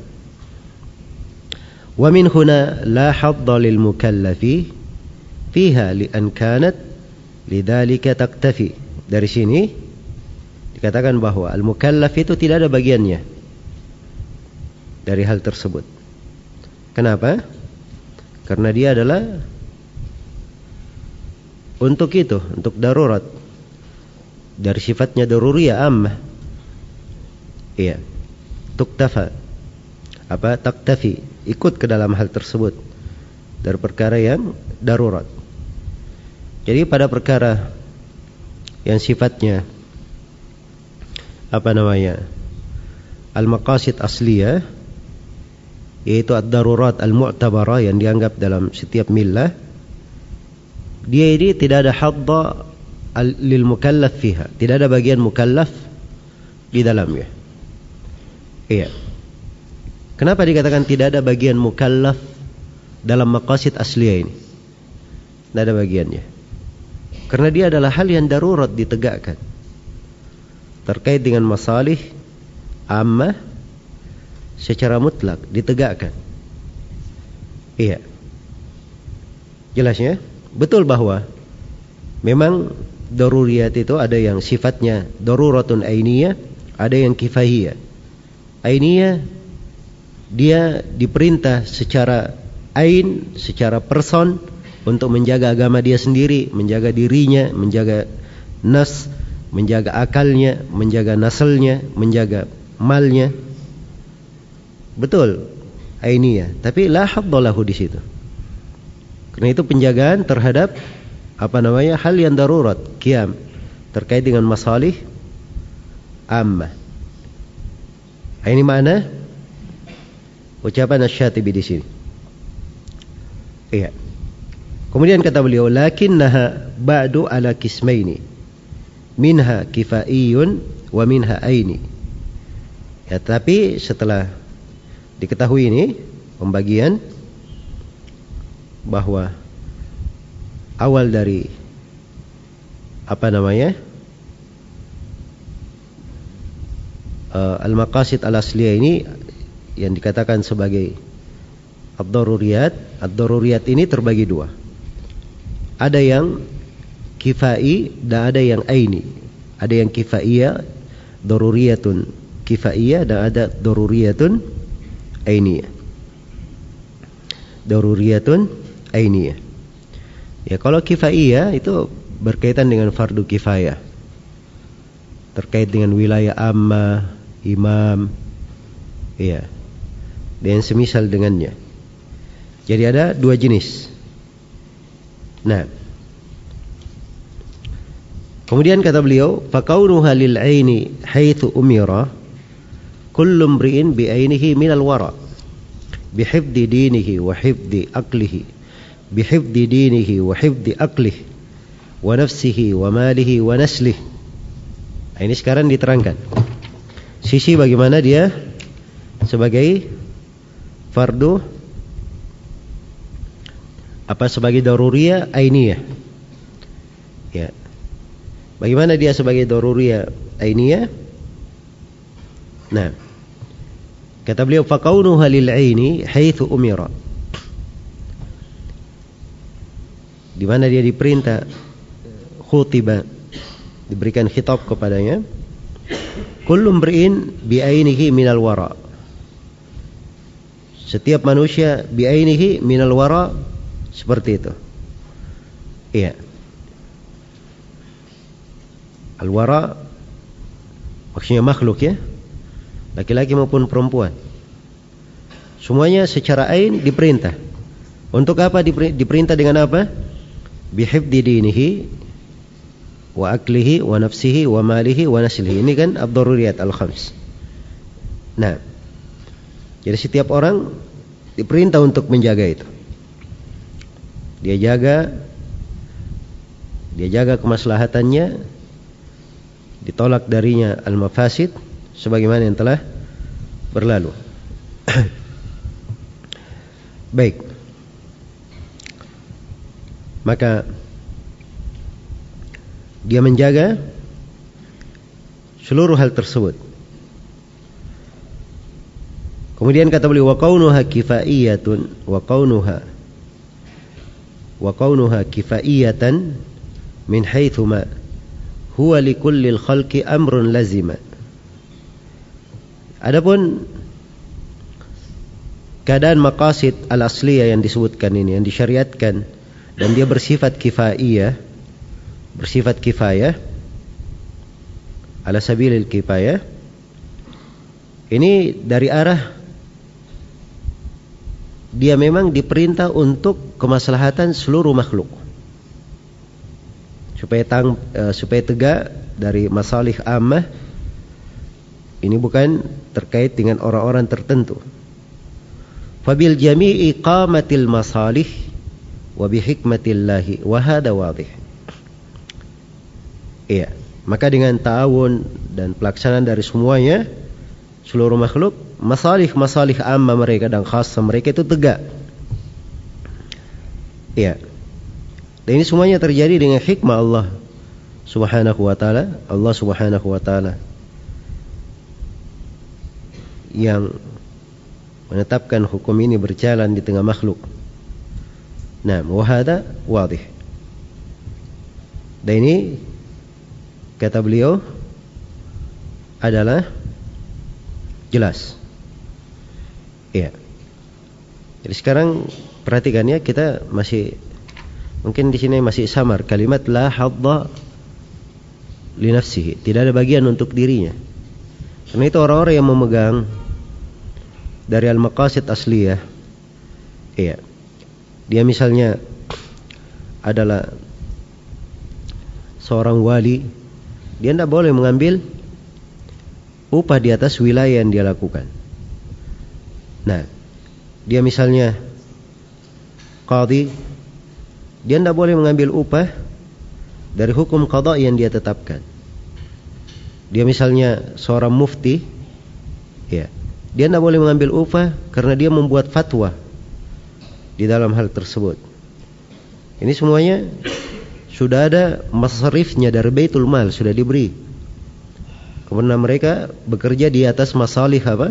Wa min huna la hadda lil mukallafi fiha li an kanat lidzalika taktafi. Dari sini dikatakan bahwa al-mukallaf itu tidak ada bagiannya dari hal tersebut. Kenapa? Karena dia adalah untuk itu, untuk darurat. Dari sifatnya daruriyah ammah. Iya. Tuktafa. Apa? Taktafi. Ikut ke dalam hal tersebut. Dari perkara yang darurat. Jadi pada perkara yang sifatnya apa namanya? Al-maqasid asliyah, yaitu ad-darurat al-mu'tabarah yang dianggap dalam setiap millah, dia ini tidak ada hadda lil mukallaf fiha, tidak ada bagian mukallaf di dalamnya. Iya. Kenapa dikatakan tidak ada bagian mukallaf dalam maqasid asliyah ini? Tidak ada bagiannya. Karena dia adalah hal yang darurat ditegakkan, terkait dengan masalih ammah secara mutlak ditegakkan. Iya. Jelasnya? Betul bahwa memang daruriyat itu ada yang sifatnya daruratun ainiyah, ada yang kifahiyah. Ainiyah, dia diperintah secara ain, secara person untuk menjaga agama dia sendiri, menjaga dirinya, menjaga nas, menjaga akalnya, menjaga naslnya, menjaga malnya. Betul, ainiyah, tapi la haddalahu di situ. Karena itu penjagaan terhadap apa namanya hal yang darurat, qiyam, terkait dengan masalih ammah. Ini mana ucapan Asy-Syatibi di sini. Iya. Kemudian kata beliau, lakinnaha ba'du ala qismaini, minha kifaiyun wa minha aini. Ya, tapi setelah diketahui ini pembagian bahwa awal dari apa namanya uh, al-maqasid al-asliyah ini yang dikatakan sebagai ad-daruriyat. Ad-daruriyat ini terbagi dua. ada yang kifai dan ada yang aini. Ada yang kifaiyah, daruriyatun kifaiyah, dan ada daruriyatun ainiyah. Daruriyatun ainiyah. Ya, kalau kifaiyah itu berkaitan dengan fardu kifayah, terkait dengan wilayah ammah, imam, ya, dan semisal dengannya. Jadi ada dua jenis. Nah, kemudian kata beliau, فَقَوْنُهَا لِلْعَيْنِ حَيْثُ أُمِرَ كُلُّ امْرِئٍ بِعَيْنِهِ مِنَ الْوَرَى بِحِفْظِ دِينِهِ وَحِفْظِ أَقْلِهِ بِحِفْظِ دِينِهِ وَحِفْظِ أَقْلِهِ وَنَفْسِهِ وَمَالِهِ وَنَسْلِهِ. Nah, ini sekarang diterangkan sisi bagaimana dia sebagai fardu, apa sebagai daruriyah ainiyah. Ya. Bagaimana dia sebagai daruriyah ainiyah? Nah, kata beliau, faqaunuha lil aini haitsu umira. Di mana dia diperintah, khutiba, diberikan khitab kepadanya. Kullu mri'in bi ainihi minal wara. Setiap manusia bi ainihi minal wara, seperti itu. Iya. Al-wara maksudnya makhluk, ya, laki-laki maupun perempuan, semuanya secara ain diperintah. Untuk apa diperintah? Dengan apa? Bihifdi dinihi wa aklihi wa nafsihi wa malihi wa naslihi. Ini kan ad-daruriyat al-khams. Nah, jadi setiap orang diperintah untuk menjaga itu. Dia jaga, dia jaga kemaslahatannya, ditolak darinya al-mafasid, sebagaimana yang telah berlalu. Baik. Maka dia menjaga seluruh hal tersebut. Kemudian kata beliau, wa kaunuha kifaiyatun wa kaunuha wa kaunuha kifaiyatan min haitsu ma huwa likullil khalqi amrun lazima. Adapun keadaan maqasid al-asliyah yang disebutkan ini, yang disyariatkan, dan dia bersifat kifaiyah, bersifat kifayah, ala sabilil kifayah, ini dari arah dia memang diperintah untuk kemaslahatan seluruh makhluk, supaya tang, uh, supaya tegak dari masalih ammah. Ini bukan terkait dengan orang-orang tertentu. Fabil jami'i qamatil masalih wa bihikmatillahi wa hada wadih. Iya, maka dengan ta'awun dan pelaksanaan dari semuanya, seluruh makhluk, masalih-masalih amma mereka dan khassa mereka itu tegak. Iya. Dan ini semuanya terjadi dengan hikmah Allah Subhanahu wa taala. Allah Subhanahu wa taala yang menetapkan hukum ini berjalan di tengah makhluk. Nah, wa hada wadih. Dan ini kata beliau adalah jelas. Iya. Jadi sekarang perhatikan ya, kita masih mungkin di sini masih samar kalimat la hadda li nafsihi, tidak ada bagian untuk dirinya. Karena itu orang-orang yang memegang dari al-maqasid asliyah, iya, dia misalnya adalah seorang wali, dia tidak boleh mengambil upah di atas wilayah yang dia lakukan. Nah, dia misalnya qadhi, dia tidak boleh mengambil upah dari hukum qada yang dia tetapkan. Dia misalnya seorang mufti, ya, dia tidak boleh mengambil upah karena dia membuat fatwa di dalam hal tersebut. Ini semuanya sudah ada masarifnya dari Baitul Mal, sudah diberi. Kemudian mereka bekerja di atas masalih apa?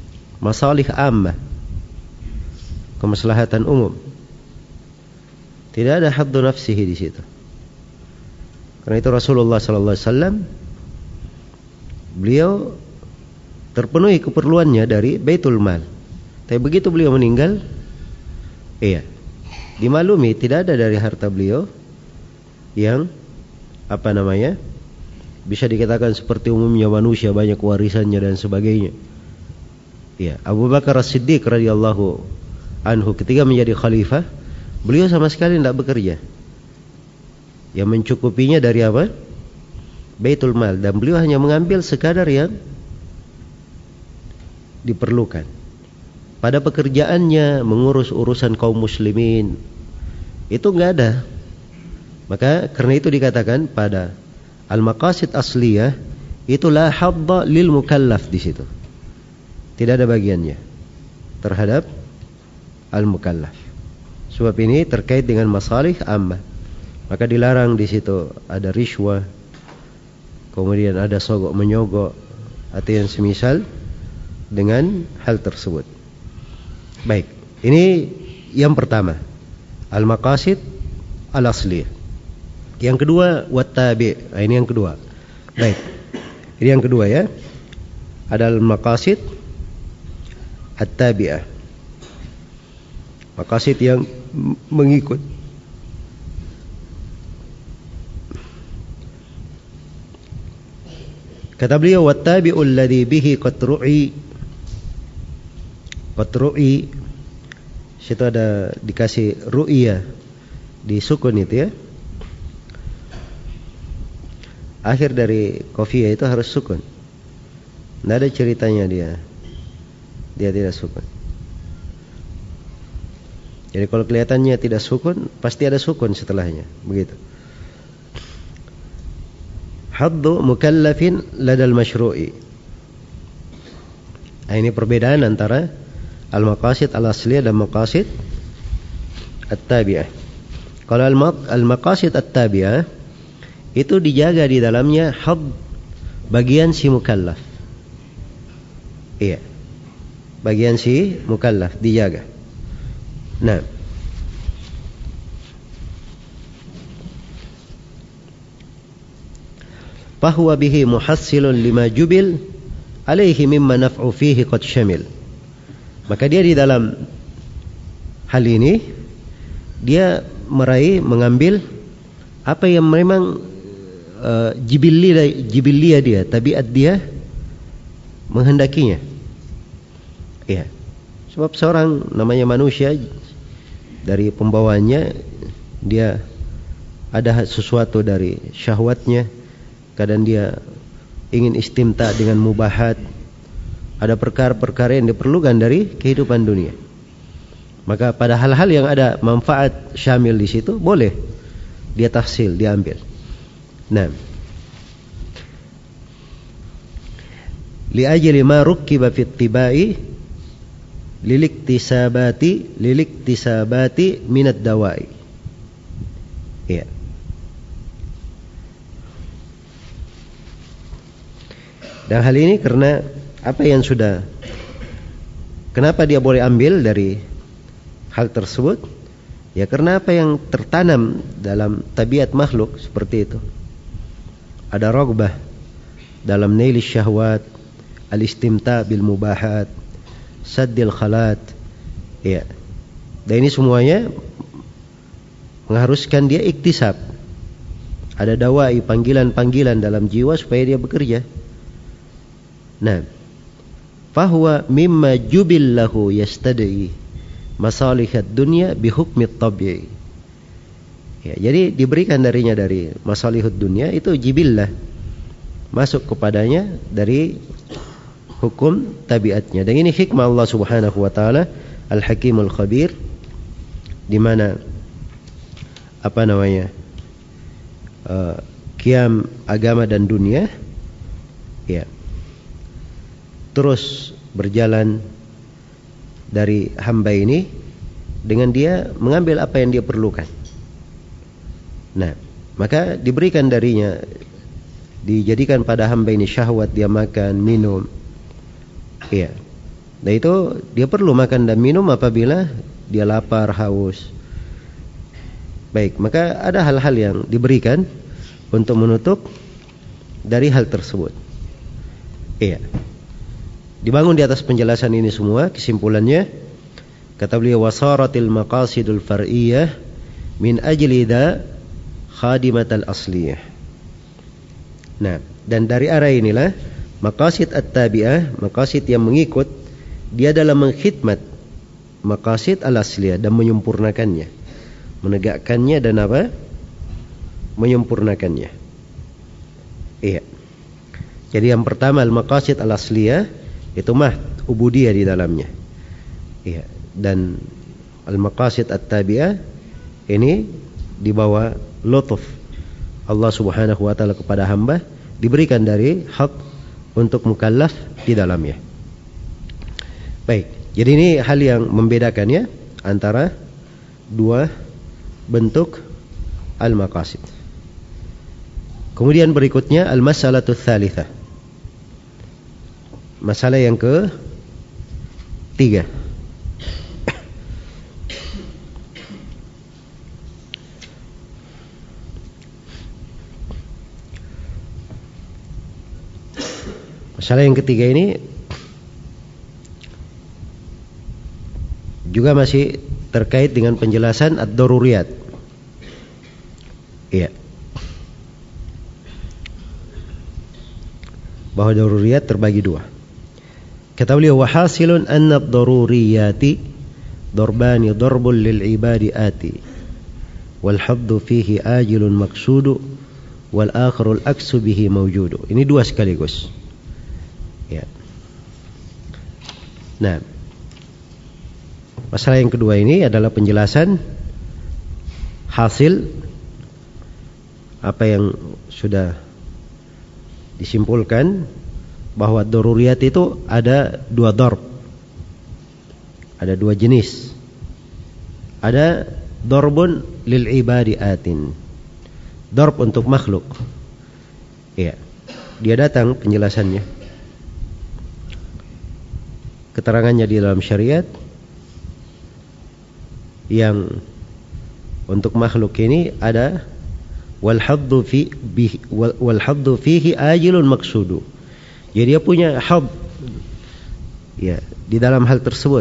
Masalih ammah, kemaslahatan umum. Tidak ada haddu nafsihi di situ. Karena itu Rasulullah sallallahu alaihi wasallam beliau terpenuhi keperluannya dari Baitul Mal. Tapi begitu beliau meninggal, iya, dimaklumi tidak ada dari harta beliau yang apa namanya bisa dikatakan seperti umumnya manusia banyak warisannya dan sebagainya. Iya, Abu Bakar As-Siddiq radhiyallahu anhu ketika menjadi khalifah, beliau sama sekali tidak bekerja. Yang mencukupinya dari apa? Baitul Mal, dan beliau hanya mengambil sekadar yang diperlukan. Pada pekerjaannya mengurus urusan kaum muslimin itu enggak ada. Maka karena itu dikatakan pada al-maqasid asliyah itu la hadda lil mukallaf di situ. Tidak ada bagiannya terhadap al-mukallaf. Sebab ini terkait dengan masalih ammah. Maka dilarang di situ ada rishwah, kemudian ada sogok menyogok atau yang semisal dengan hal tersebut. Baik, ini yang pertama, al-maqasid al-asliyah. Yang kedua, wat-tabi'. Nah, ini yang kedua. Baik. Ini yang kedua ya. Ada al-maqasid at-tabi'ah. Maqasid yang mengikut. Kata beliau, wat-tabi'u alladhi bihi qad ru'i. Qad ru'i. Situ ada dikasih ru'iyah di sukun itu ya. Akhir dari qafiyah itu harus sukun. Tidak ada ceritanya dia Dia tidak sukun. Jadi kalau kelihatannya tidak sukun, pasti ada sukun setelahnya. Begitu. Haddu mukallafin ladal masyru'i. Nah, ini perbedaan antara al-maqasid al-asliyah dan maqasid at-tabi'ah. Kalau al-maqasid at-tabi'ah itu dijaga di dalamnya had bagian si mukallaf. Iya. Bagian si mukallaf dijaga. Nah, fahuwa bihi muhassilun lima jubil alaihi mimma naf'u fihi qad syamil. Maka dia di dalam hal ini dia meraih mengambil apa yang memang uh, jibiliyah jibiliyah dia, tabiat dia menghendakinya. Iya. Sebab seorang namanya manusia, dari pembawaannya dia ada sesuatu dari syahwatnya. Kadang dia ingin istimta dengan mubahat. Ada perkara-perkara yang diperlukan dari kehidupan dunia. Maka pada hal-hal yang ada manfaat syamil di situ, boleh dia tahsil, diambil. Nah, li ajli ma rukkiba fit tibai liliktisabati liliktisabati minad dawai. Iya. Dan hal ini karena apa yang sudah, kenapa dia boleh ambil dari hal tersebut? Ya karena apa yang tertanam dalam tabiat makhluk seperti itu. Ada ragbah dalam nail syahwat, al-istimta bil mubahat, saddil khalat. Ya. Dan ini semuanya mengharuskan dia iktisab. Ada dawai, panggilan-panggilan dalam jiwa supaya dia bekerja. Nah, fahuwa mimma jubillahu yastad'i masalihat dunya bihukmi tabi'i. Ya, jadi diberikan darinya dari masalihud dunya itu jibillah, masuk kepadanya dari hukum tabiatnya. Dan ini hikmah Allah Subhanahu wa taala Al-Hakimul Khabir, di mana apa namanya? Uh, qiyam agama dan dunia ya terus berjalan dari hamba ini dengan dia mengambil apa yang dia perlukan. Nah, maka diberikan darinya, dijadikan pada hamba ini syahwat, dia makan, minum. Iya. Nah itu dia perlu makan dan minum apabila dia lapar, haus. Baik, maka ada hal-hal yang diberikan untuk menutup dari hal tersebut. Iya. Dibangun di atas penjelasan ini semua, kesimpulannya kata beliau wasaratil maqasidul far'iyah min ajli da khadimatal asliyah. Nah, dan dari arah inilah maqasid at-tabi'ah, maqasid yang mengikut, dia dalam mengkhidmat maqasid al-asliyah dan menyempurnakannya, menegakkannya dan apa? Menyempurnakannya. Iya. Jadi yang pertama al-maqasid al-asliyah itu mah ubudiyah di dalamnya. Iya. Dan al-maqasid at-tabi'ah ini dibawa lutuf Allah Subhanahu wa taala kepada hamba, diberikan dari hak untuk mukallaf di dalamnya. Baik. Jadi ini hal yang membedakannya antara dua bentuk al-maqasid. Kemudian berikutnya al-mas'alatu tsalitsah. Masalah yang ke tiga. Masalah yang ketiga ini juga masih terkait dengan penjelasan ad-daruriyat. Iya. Bahwa daruriyat terbagi dua. Kata beliau wahasilun anna ad-daruriyati darbani darbun lil ibadi ati wal haddu fihi ajilun maqsudu wal akharul aksu bihi mawjudu. Ini dua sekaligus. Ya. Nah, masalah yang kedua ini adalah penjelasan hasil apa yang sudah disimpulkan bahwa daruriyat itu ada dua darb, ada dua jenis. Ada darbun lil ibadi atin, darb untuk makhluk. Iya, dia datang penjelasannya, keterangannya di dalam syariat yang untuk makhluk ini ada wal haddu fi bihi wal haddu fihi ajilun maqsudu. Jadi dia punya hadd ya di dalam hal tersebut.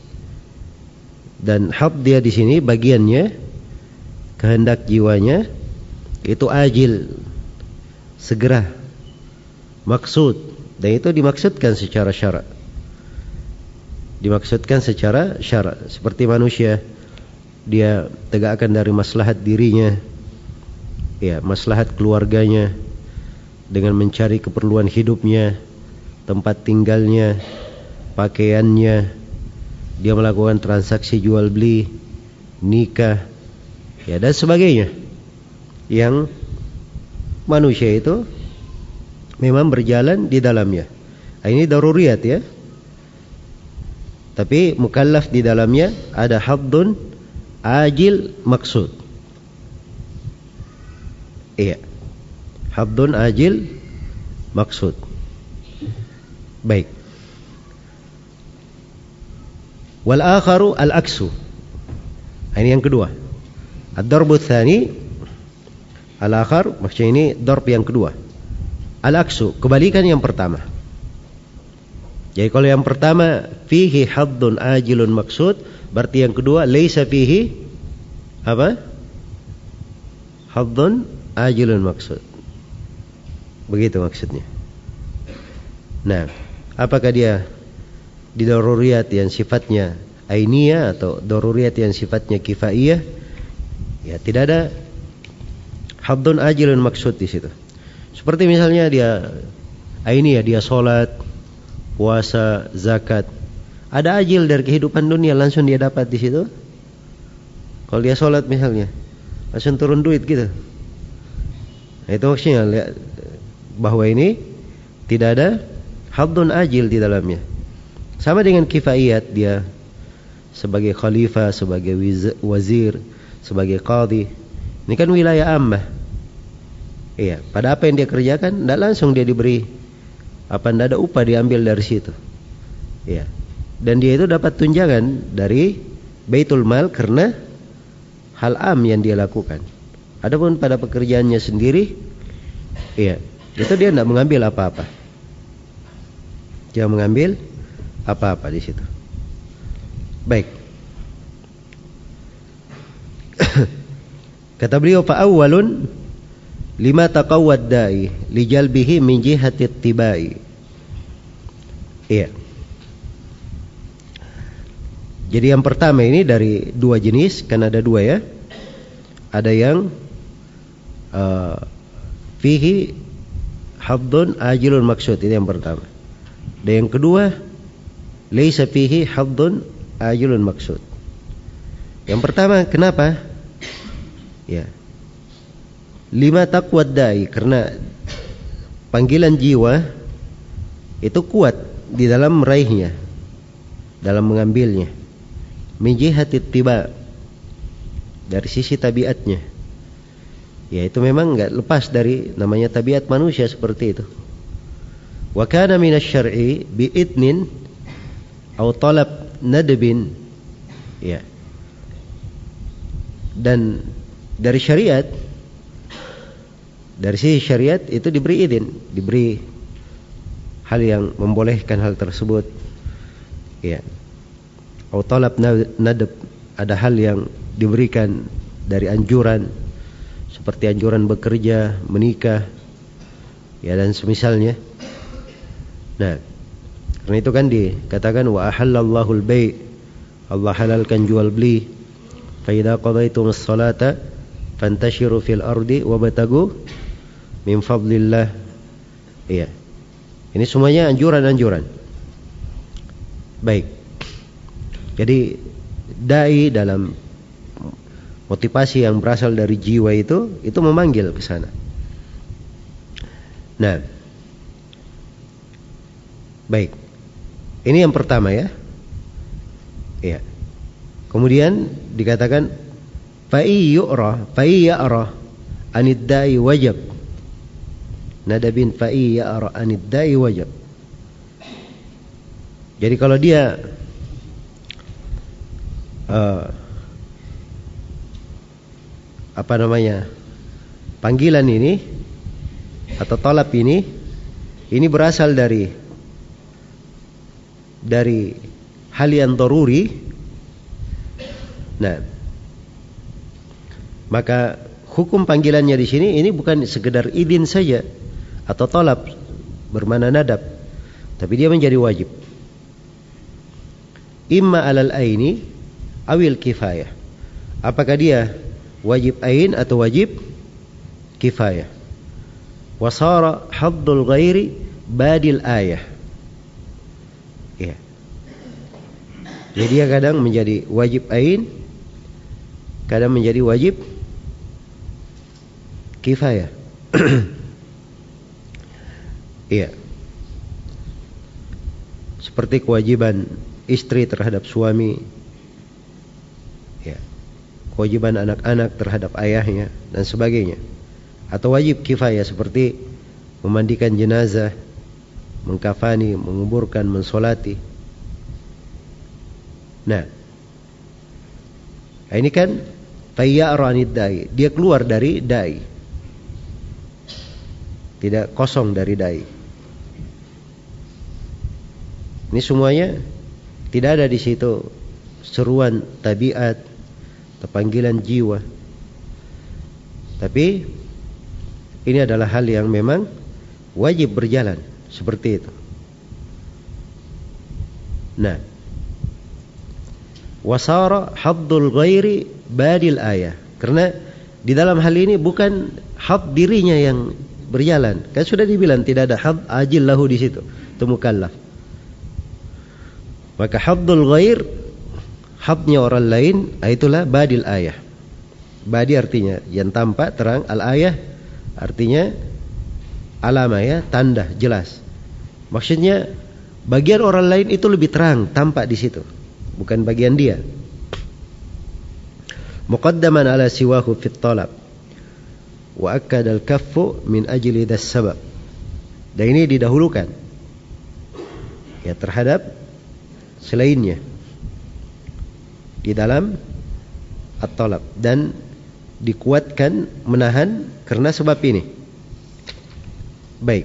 Dan hadd dia di sini bagiannya kehendak jiwanya itu ajil, segera, maksud, dan itu dimaksudkan secara syarak. Dimaksudkan secara syarak, seperti manusia dia tegakkan dari maslahat dirinya, ya, maslahat keluarganya dengan mencari keperluan hidupnya, tempat tinggalnya, pakaiannya, dia melakukan transaksi jual beli, nikah, ya, dan sebagainya. Yang manusia itu memang berjalan di dalamnya. Nah, ini daruriyat ya. Tapi mukallaf di dalamnya ada haddun ajil maksud. Iya. Haddun ajil maksud. Baik. Wal akharu al aksu. Ini yang kedua. Ad-darbu tsani al akhar, maksudnya ini darb yang kedua. Al aksu, kebalikan yang pertama. Jadi kalau yang pertama fihi haddun ajilun maksud, berarti yang kedua laisa fihi apa? Haddun ajilun maksud. Begitu maksudnya. Nah, apakah dia di daruriyat yang sifatnya ainiyah atau daruriyat yang sifatnya kifaiyah? Ya, tidak ada haddun ajilun maksud di situ. Seperti misalnya dia ainiyah, dia salat, puasa, zakat. Ada ajil dari kehidupan dunia langsung dia dapat di situ. Kalau dia salat misalnya, langsung turun duit gitu. Nah, itu maksudnya lihat bahwa ini tidak ada haddun ajil di dalamnya. Sama dengan kifaiyat, dia sebagai khalifah, sebagai wazir, sebagai qadhi. Ini kan wilayah ammah. Iya, pada apa yang dia kerjakan, tidak langsung dia diberi apa, tidak ada upah diambil dari situ. Iya. Dan dia itu dapat tunjangan dari Baitul Mal karena hal am yang dia lakukan. Adapun pada pekerjaannya sendiri, iya, itu dia tidak mengambil apa-apa. Dia mengambil apa-apa di situ. Baik. Kata beliau, fa awwalun lima taqawwad da'i li jalbihi min jihati ittiba'i. Iya. Jadi yang pertama ini dari dua jenis, kan ada dua ya. Ada yang uh, fihi haddun ajilun maksud, ini yang pertama. Dan yang kedua, laisa fihi haddun ajilun maksud. Yang pertama, kenapa? Ya. Lima taqwad da'i, karena panggilan jiwa itu kuat di dalam meraihnya, dalam mengambilnya. Min jihati ittiba, dari sisi tabiatnya. Ya, itu memang enggak lepas dari namanya tabiat manusia seperti itu. Wa kana minasy-syar'i bi idnin aw talab nadbin. Ya. Dan dari syariat, dari sisi syariat itu diberi izin, diberi hal yang membolehkan hal tersebut. Ya. Atau talab nadab, ada hal yang diberikan dari anjuran, seperti anjuran bekerja, menikah, ya dan semisalnya. Nah, karena itu kan dikatakan wa ahallallahu al-bai', Allah halalkan jual beli. Fa idza qadaytumus salata fantashiru fil ardi wabtagu min fadlillah. Iya. Ini semuanya anjuran-anjuran. Baik. Jadi dai dalam motivasi yang berasal dari jiwa itu itu memanggil ke sana. Nah. Baik. Ini yang pertama ya. Iya. Kemudian dikatakan fa iyura fa iyara anid-da'i wajib. Nadabin fa iyara anid-da'i wajib. Jadi kalau dia uh, apa namanya? Panggilan ini atau talab ini ini berasal dari dari hal yang daruri. Nah, maka hukum panggilannya di sini ini bukan sekedar izin saja atau talab bermakna nadab, tapi dia menjadi wajib. Imma alal aini awil kifayah. Apakah dia wajib ain atau wajib kifayah? Wasara haddul ghairi badil ayah. Ya. Jadi dia kadang menjadi wajib ain, kadang menjadi wajib kifayah. Iya. Seperti kewajiban istri terhadap suami, ya, kewajiban anak-anak terhadap ayahnya dan sebagainya. Atau wajib kifayah seperti memandikan jenazah, mengkafani, menguburkan, mensolati. Nah, ini kan tayya'ranid da'i, dia keluar dari da'i, tidak kosong dari da'i. Ini semuanya tidak ada di situ seruan tabiat atau panggilan jiwa. Tapi ini adalah hal yang memang wajib berjalan seperti itu. Nah, wasara haddul ghairi badil ayah, karena di dalam hal ini bukan had dirinya yang berjalan. Kan sudah dibilang tidak ada had ajil lahu di situ, itu mukallaf. Maka haddul ghair, hadnya orang lain, itulah badil ayah. Badi artinya yang tampak terang, al ayah artinya alama ya, tanda jelas. Maksudnya bagian orang lain itu lebih terang tampak di situ, bukan bagian dia. Muqaddaman ala siwahu fit talab wa akkad al kaffu min ajli das sabab. Dan ini didahulukan ya terhadap selainnya di dalam at-talab, dan dikuatkan menahan karena sebab ini. Baik.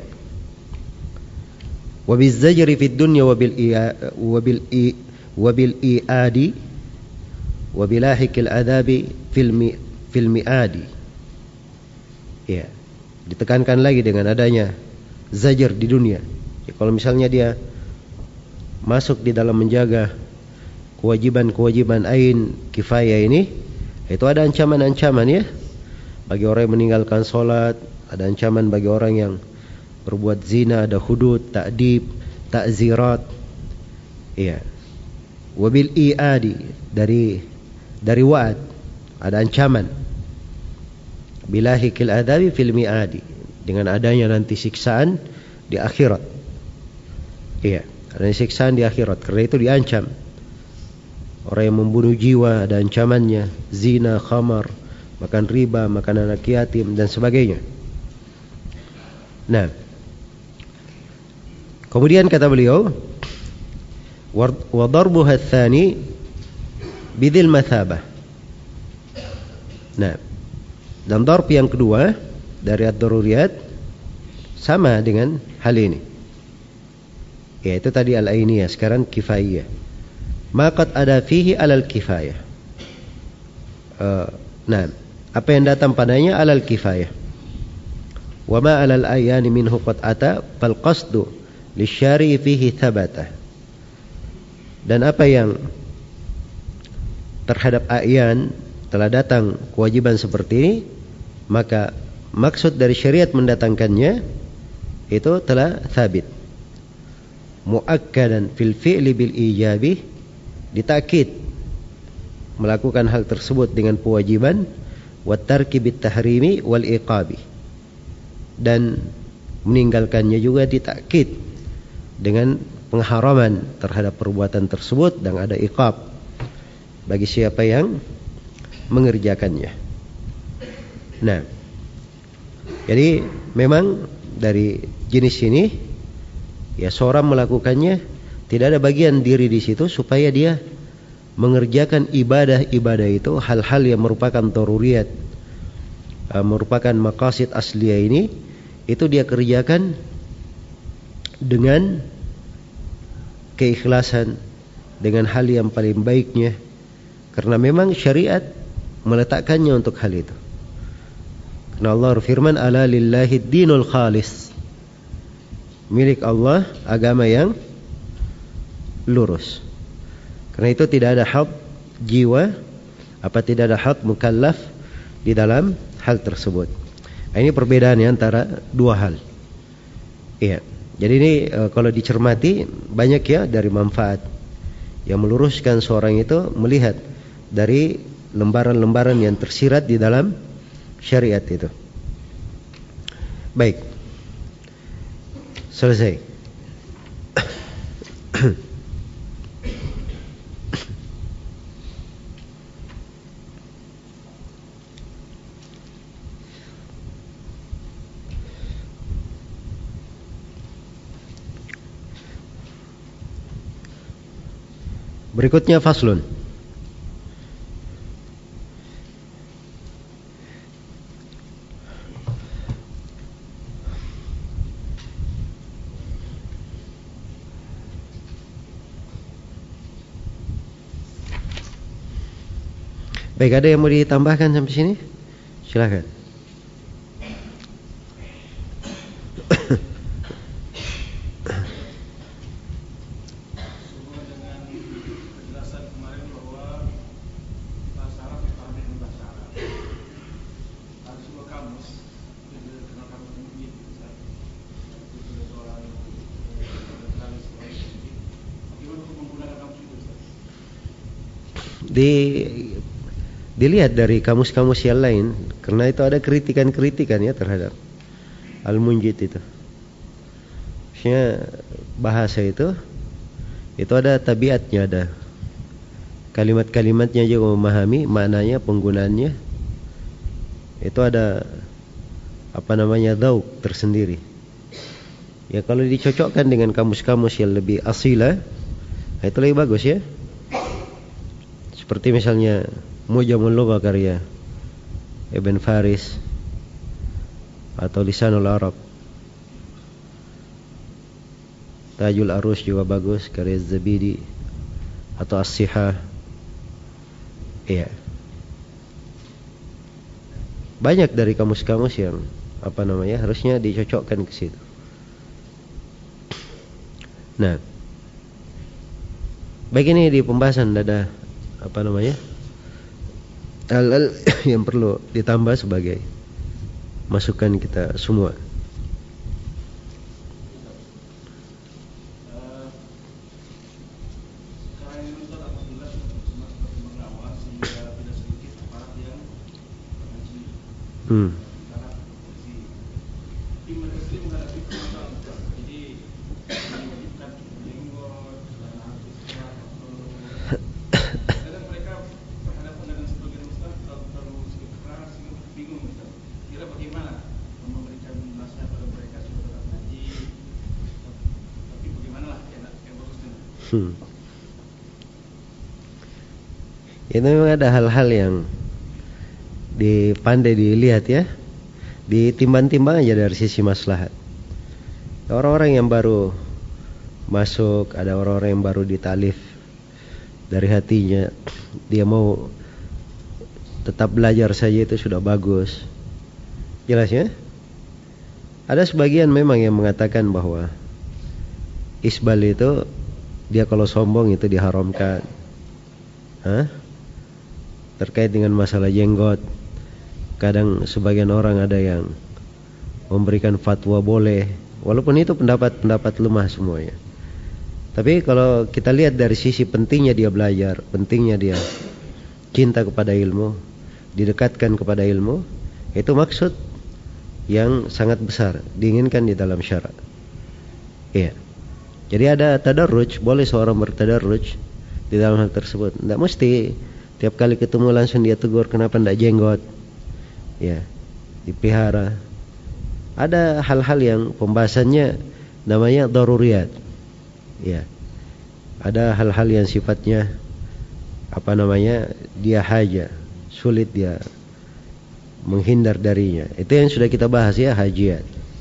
Wa bizajri fid dunya wa bil wa bil wa bil iadi wa bilahikil adabi fil mi fil miadi. Ya, ditekankan lagi dengan adanya zajar di dunia. Ya, kalau misalnya dia masuk di dalam menjaga kewajiban-kewajiban ain kifayah ini, itu ada ancaman-ancaman ya. Bagi orang yang meninggalkan sholat, ada ancaman bagi orang yang berbuat zina, ada hudud, ta'dib, ta'zirat. Iya. Wabil i'adi, dari dari wa'ad, ada ancaman. Bilahikil adabi fil mi'adi, dengan adanya nanti siksaan di akhirat. Iya, ada siksaan di akhirat, karena itu diancam. Orang yang membunuh jiwa ada ancamannya, zina, khamar, makan riba, makan anak yatim, dan sebagainya. Nah, kemudian kata beliau, wa darbuha tsani bidil mathabah. Nah, dan darb yang kedua dari ad-daruriyat sama dengan hal ini. Yaitu tadi al-ainiyah, sekarang kifayah. Maqad ada fihi alal kifayah. Uh, nah, apa yang datang padanya alal kifayah. Wa ma alal ayani minhu qad ata fal qasdu lisyari fihi thabata. Dan apa yang terhadap ayan telah datang kewajiban seperti ini, maka maksud dari syariat mendatangkannya itu telah thabit. Muakkadan fil fi'li bil ijabi, ditakkid melakukan hal tersebut dengan kewajiban, wa tarki bit tahrimi wal iqabi, dan meninggalkannya juga ditakkid dengan pengharaman terhadap perbuatan tersebut, dan ada iqab bagi siapa yang mengerjakannya. Nah, jadi memang dari jenis ini ya, seorang melakukannya tidak ada bagian diri di situ supaya dia mengerjakan ibadah-ibadah itu, hal-hal yang merupakan daruriyat, merupakan maqasid asliyah ini, itu dia kerjakan dengan keikhlasan, dengan hal yang paling baiknya, karena memang syariat meletakkannya untuk hal itu. Karena Allah berfirman, ala lillahi dinul khalis, milik Allah agama yang lurus. Karena itu tidak ada hak jiwa, apa tidak ada hak mukallaf di dalam hal tersebut. Nah, ini perbedaannya antara dua hal. Iya. Jadi ini e, kalau dicermati banyak ya dari manfaat yang meluruskan seorang itu melihat dari lembaran-lembaran yang tersirat di dalam syariat itu. Baik. Selesai. Berikutnya faslun. Baik, ada yang mau ditambahkan sampai sini? Silakan. Di dilihat dari kamus-kamus yang lain, karena itu ada kritikan-kritikan ya terhadap Al-Munjid itu. Maksudnya bahasa itu itu ada tabiatnya, ada kalimat-kalimatnya juga memahami maknanya, penggunaannya. Itu ada apa namanya dzauq tersendiri. Ya kalau dicocokkan dengan kamus-kamus yang lebih asilah, itu lebih bagus ya. Seperti misalnya Mujamul Lugha karya Ibn Faris atau Lisanul Arab. Tajul Arus juga bagus karya Zabidi atau As-Sihah. Iya. Banyak dari kamus-kamus yang apa namanya harusnya dicocokkan ke situ. Nah, baik, ini di pembahasan ada apa namanya hal-hal yang perlu ditambah sebagai masukan kita semua. Hmm. Hmm. Itu memang ada hal-hal yang dipandai dilihat ya, ditimbang-timbang aja dari sisi maslahat. Orang-orang yang baru masuk, ada orang-orang yang baru ditalif dari hatinya, dia mau tetap belajar saja itu sudah bagus. Jelas ya? Ada sebagian memang yang mengatakan bahwa isbal itu dia kalau sombong itu diharamkan. Hah? Terkait dengan masalah jenggot, kadang sebagian orang ada yang memberikan fatwa boleh, walaupun itu pendapat-pendapat lemah semuanya. Tapi kalau kita lihat dari sisi pentingnya dia belajar, pentingnya dia cinta kepada ilmu, didekatkan kepada ilmu, itu maksud yang sangat besar diinginkan di dalam syara. Iya. Jadi ada tadarruj, boleh seorang bertadarruj di dalam hal tersebut. Tidak mesti tiap kali ketemu langsung dia tegur kenapa tidak jenggot. Ya, dipelihara. Ada hal-hal yang pembahasannya namanya daruriyat. Ya. Ada hal-hal yang sifatnya apa namanya? Dia haja, sulit dia menghindar darinya. Itu yang sudah kita bahas ya, hajiat.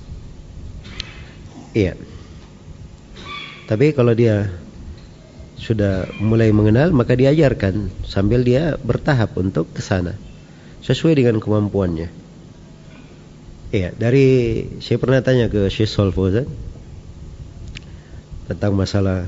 Iya. Tapi kalau dia sudah mulai mengenal, maka diajarkan sambil dia bertahap untuk ke sana sesuai dengan kemampuannya. Iya, dari saya pernah tanya ke Syekh Shalih Fauzan tentang masalah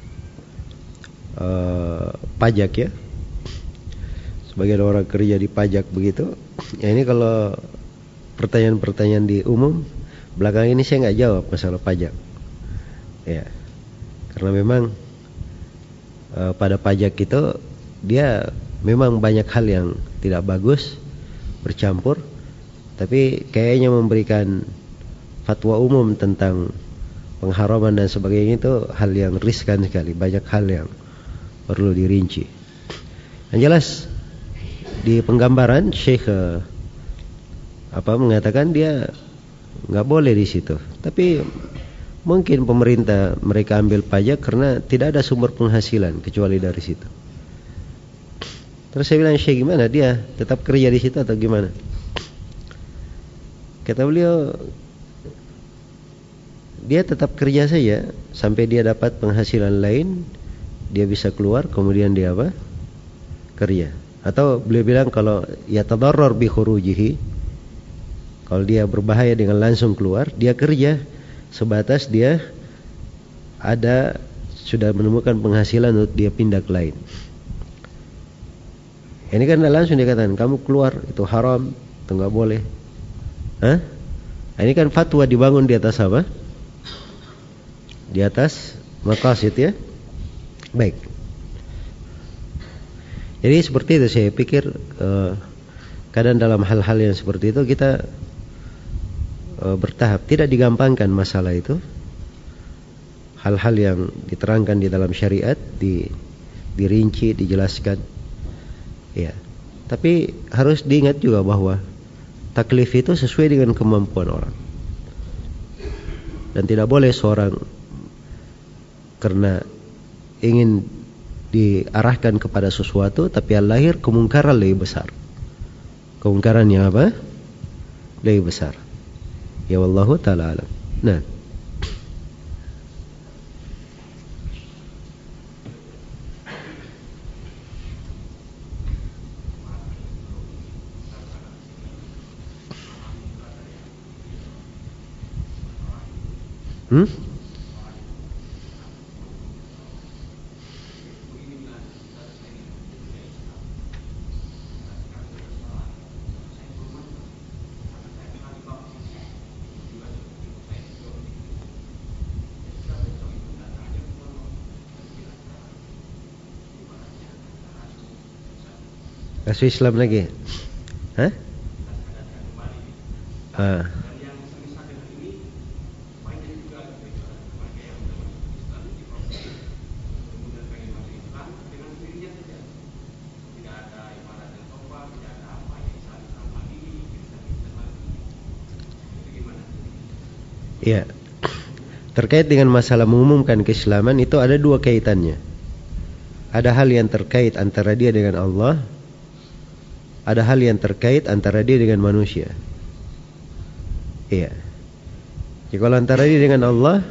uh, pajak ya. Sebagian orang kerja di pajak begitu. Ya ini kalau pertanyaan-pertanyaan di umum, belakang ini saya nggak jawab masalah pajak. Ya. Karena memang e, pada pajak itu dia memang banyak hal yang tidak bagus bercampur, tapi kayaknya memberikan fatwa umum tentang pengharaman dan sebagainya itu hal yang riskan sekali, banyak hal yang perlu dirinci. Yang jelas di penggambaran Syekh e, apa mengatakan dia nggak boleh di situ, tapi mungkin pemerintah mereka ambil pajak karena tidak ada sumber penghasilan kecuali dari situ. Terus saya bilang, Syekh gimana dia tetap kerja di situ atau gimana? Kata beliau, dia tetap kerja saja sampai dia dapat penghasilan lain, dia bisa keluar kemudian dia apa? Kerja. Atau beliau bilang kalau ya tadarrar bi khurujihi, kalau dia berbahaya dengan langsung keluar, dia kerja sebatas dia ada sudah menemukan penghasilan untuk dia pindah ke lain. Ini kan langsung dikatakan kamu keluar itu haram, itu nggak boleh. Hah? Ini kan fatwa dibangun di atas apa? Di atas maqasid ya. Baik. Jadi seperti itu saya pikir uh, kadang dalam hal-hal yang seperti itu kita bertahap, tidak digampangkan masalah itu. Hal-hal yang diterangkan di dalam syariat di, dirinci, dijelaskan. Ya. Tapi harus diingat juga bahwa taklif itu sesuai dengan kemampuan orang. Dan tidak boleh seorang karena ingin diarahkan kepada sesuatu, tapi yang lahir kemungkaran lebih besar. Kemungkaran yang apa? Lebih besar. Ya wallahu ta'ala alam. Nah. Hmm? Masuk Islam lagi? Hah? Ah. Ya, terkait dengan masalah mengumumkan keislaman itu ada dua kaitannya. Ada hal yang terkait antara dia dengan Allah, ada hal yang terkait antara dia dengan manusia. Iya. Jadi kalau antara dia dengan Allah,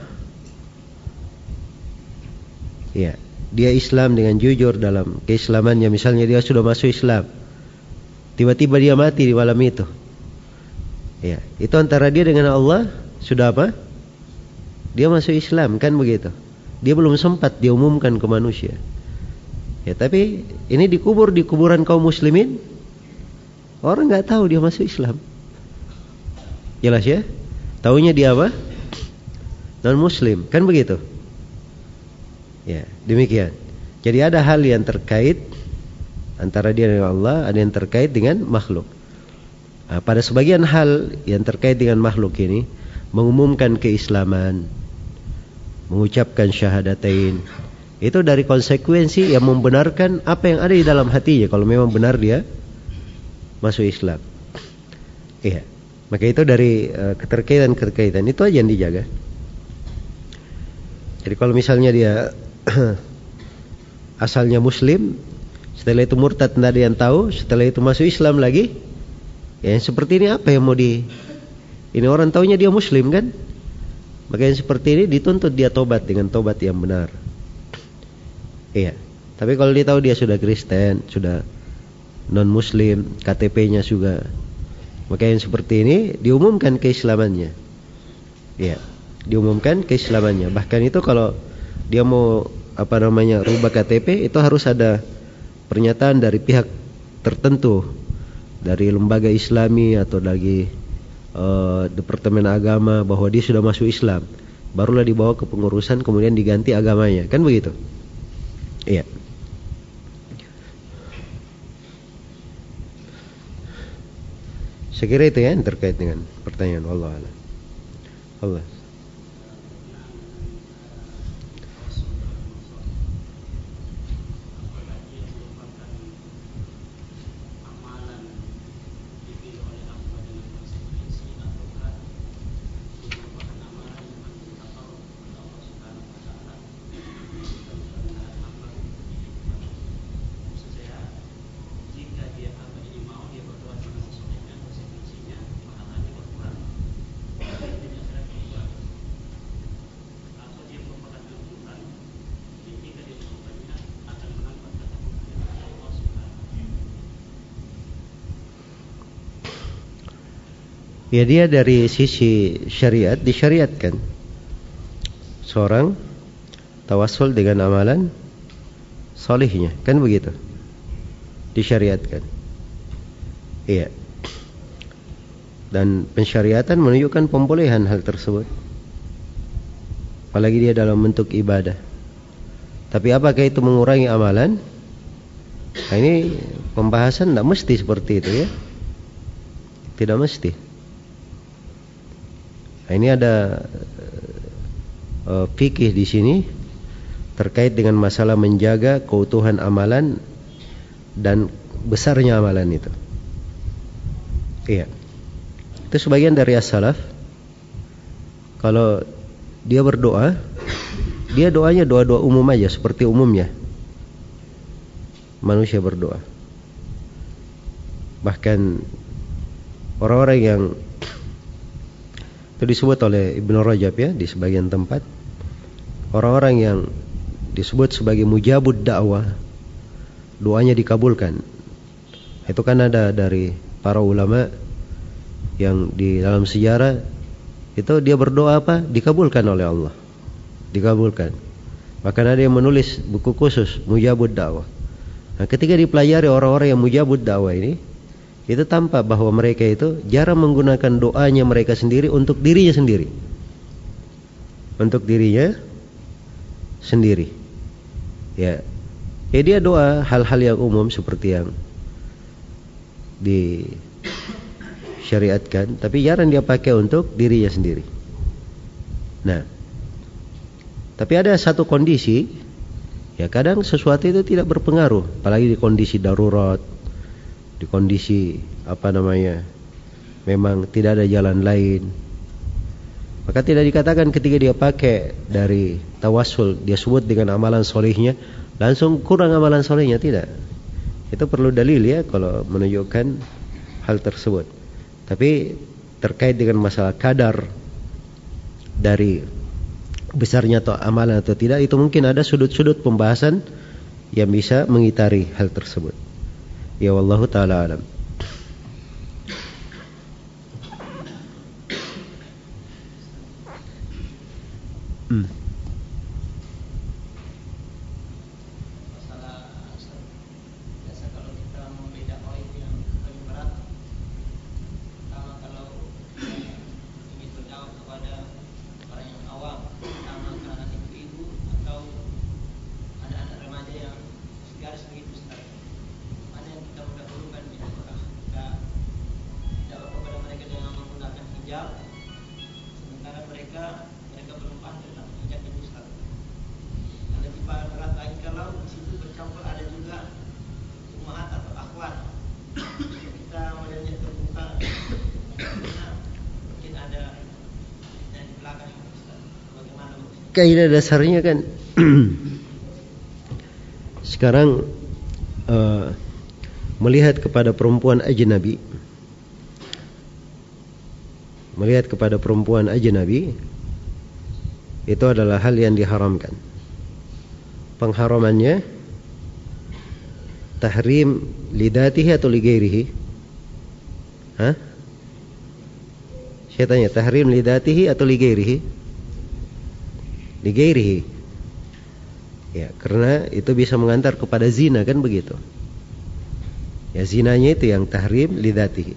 iya, dia Islam dengan jujur dalam keislamannya. Misalnya dia sudah masuk Islam, tiba-tiba dia mati di malam itu. Iya, itu antara dia dengan Allah. Sudah apa? Dia masuk Islam, kan begitu. Dia belum sempat dia umumkan ke manusia. Ya, tapi ini dikubur di kuburan kaum muslimin. Orang nggak tahu dia masuk Islam. Jelas ya? Taunya dia apa? Non muslim, kan begitu. Ya, demikian. Jadi ada hal yang terkait antara dia dengan Allah, ada yang terkait dengan makhluk. Nah, pada sebagian hal yang terkait dengan makhluk ini, mengumumkan keislaman, mengucapkan syahadatain, itu dari konsekuensi yang membenarkan apa yang ada di dalam hatinya. Kalau memang benar dia masuk Islam, iya, maka itu dari uh, keterkaitan-keterkaitan itu aja yang dijaga. Jadi kalau misalnya dia asalnya Muslim, setelah itu murtad, tidak ada yang tahu, setelah itu masuk Islam lagi, ya seperti ini apa yang mau di ini orang taunya dia Muslim kan? Maka yang seperti ini dituntut dia tobat dengan tobat yang benar. Iya. Tapi kalau dia tahu dia sudah Kristen, sudah non Muslim, K T P-nya juga, maka yang seperti ini diumumkan keislamannya. Iya, diumumkan keislamannya. Bahkan itu kalau dia mau apa namanya rubah K T P, itu harus ada pernyataan dari pihak tertentu, dari lembaga Islami atau dari Uh, Departemen Agama, bahwa dia sudah masuk Islam, barulah dibawa ke pengurusan, kemudian diganti agamanya, kan begitu? Iya. Saya kira itu ya yang terkait dengan pertanyaan. Allah Allah. Allah. Ya, dia dari sisi syariat disyariatkan seorang tawassul dengan amalan salihnya, kan begitu? Disyariatkan. Iya. Dan pensyariatan menunjukkan pembolehan hal tersebut, apalagi dia dalam bentuk ibadah. Tapi apakah itu mengurangi amalan? Nah, ini pembahasan tidak mesti seperti itu ya. Tidak mesti. Nah, ini ada uh, fikih di sini terkait dengan masalah menjaga keutuhan amalan dan besarnya amalan itu. Iya. Itu sebagian dari as-salaf. Kalau dia berdoa, dia doanya doa-doa umum aja seperti umumnya. manusia berdoa. Bahkan orang-orang yang itu disebut oleh Ibnu Rajab ya di sebagian tempat, orang-orang yang disebut sebagai mujabud dakwah, doanya dikabulkan. Itu kan ada dari para ulama yang di dalam sejarah itu dia berdoa apa? Dikabulkan oleh Allah. Dikabulkan. Bahkan ada yang menulis buku khusus mujabud dakwah. Nah, ketika dipelajari orang-orang yang mujabud dakwah ini, itu tampak bahwa mereka itu jarang menggunakan doanya mereka sendiri untuk dirinya sendiri. Untuk dirinya sendiri. Ya. Ya dia doa hal-hal yang umum seperti yang disyariatkan, tapi jarang dia pakai untuk dirinya sendiri. Nah, tapi ada satu kondisi, ya kadang sesuatu itu tidak berpengaruh, apalagi di kondisi darurat, di kondisi apa namanya, memang tidak ada jalan lain. Maka tidak dikatakan ketika dia pakai dari tawassul, dia sebut dengan amalan solehnya, langsung kurang amalan solehnya, tidak. Itu perlu dalil ya kalau menunjukkan hal tersebut. Tapi terkait dengan masalah kadar dari besarnya atau amalan atau tidak, itu mungkin ada sudut-sudut pembahasan yang bisa mengitari hal tersebut. Ya wallahu ta'ala alam. Hmm. Kaidah dasarnya kan sekarang uh, melihat kepada perempuan ajnabi, melihat kepada perempuan ajnabi itu adalah hal yang diharamkan. Pengharamannya tahrim lidatihi atau ligairihi? Hah? Saya tanya, tahrim lidatihi atau ligairihi? Ligairihi. Ya, karena itu bisa mengantar kepada zina, kan begitu. Ya, zinanya itu yang tahrim lidatihi.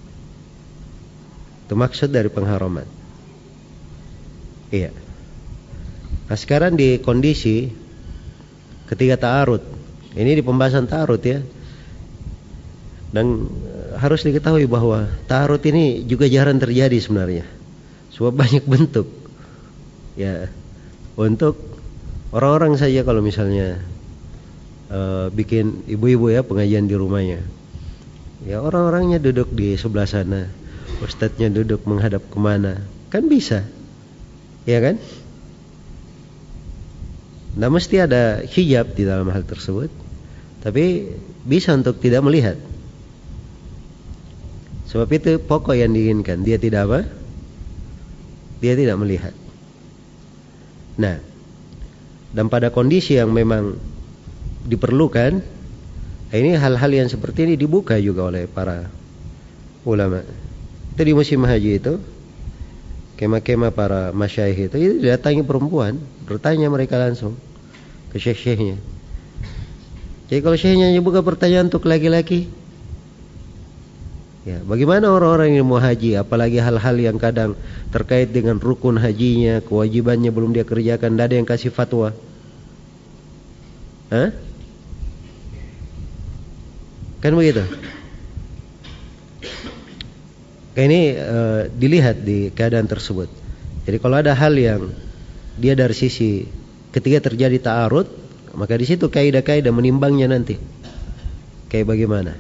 Itu maksud dari pengharaman. Iya. Nah, sekarang di kondisi ketika ta'arud, ini di pembahasan ta'arud ya. Dan harus diketahui bahwa ta'arud ini juga jarang terjadi sebenarnya. Sebab banyak bentuk. Ya, untuk orang-orang saja kalau misalnya uh, bikin ibu-ibu ya pengajian di rumahnya, ya orang-orangnya duduk di sebelah sana, ustadznya duduk menghadap kemana, kan bisa, ya kan? Nah mesti ada hijab di dalam hal tersebut, tapi bisa untuk tidak melihat. Sebab itu pokok yang diinginkan, dia tidak apa? Dia tidak melihat. Nah, dan pada kondisi yang memang diperlukan, ini hal-hal yang seperti ini dibuka juga oleh para ulama. Itu di musim haji itu, kemah-kemah para masyayikh itu, itu datangi perempuan, bertanya mereka langsung ke syekh-syekhnya. Jadi kalau syekhnya buka pertanyaan untuk laki-laki, ya, bagaimana orang-orang yang mau haji, apalagi hal-hal yang kadang terkait dengan rukun hajinya, kewajibannya belum dia kerjakan, tidak ada yang kasih fatwa. Hah? Kan begitu? Ini uh, dilihat di keadaan tersebut. Jadi kalau ada hal yang dia dari sisi ketika terjadi ta'arud, maka di situ kaidah-kaidah menimbangnya nanti. Kayak bagaimana?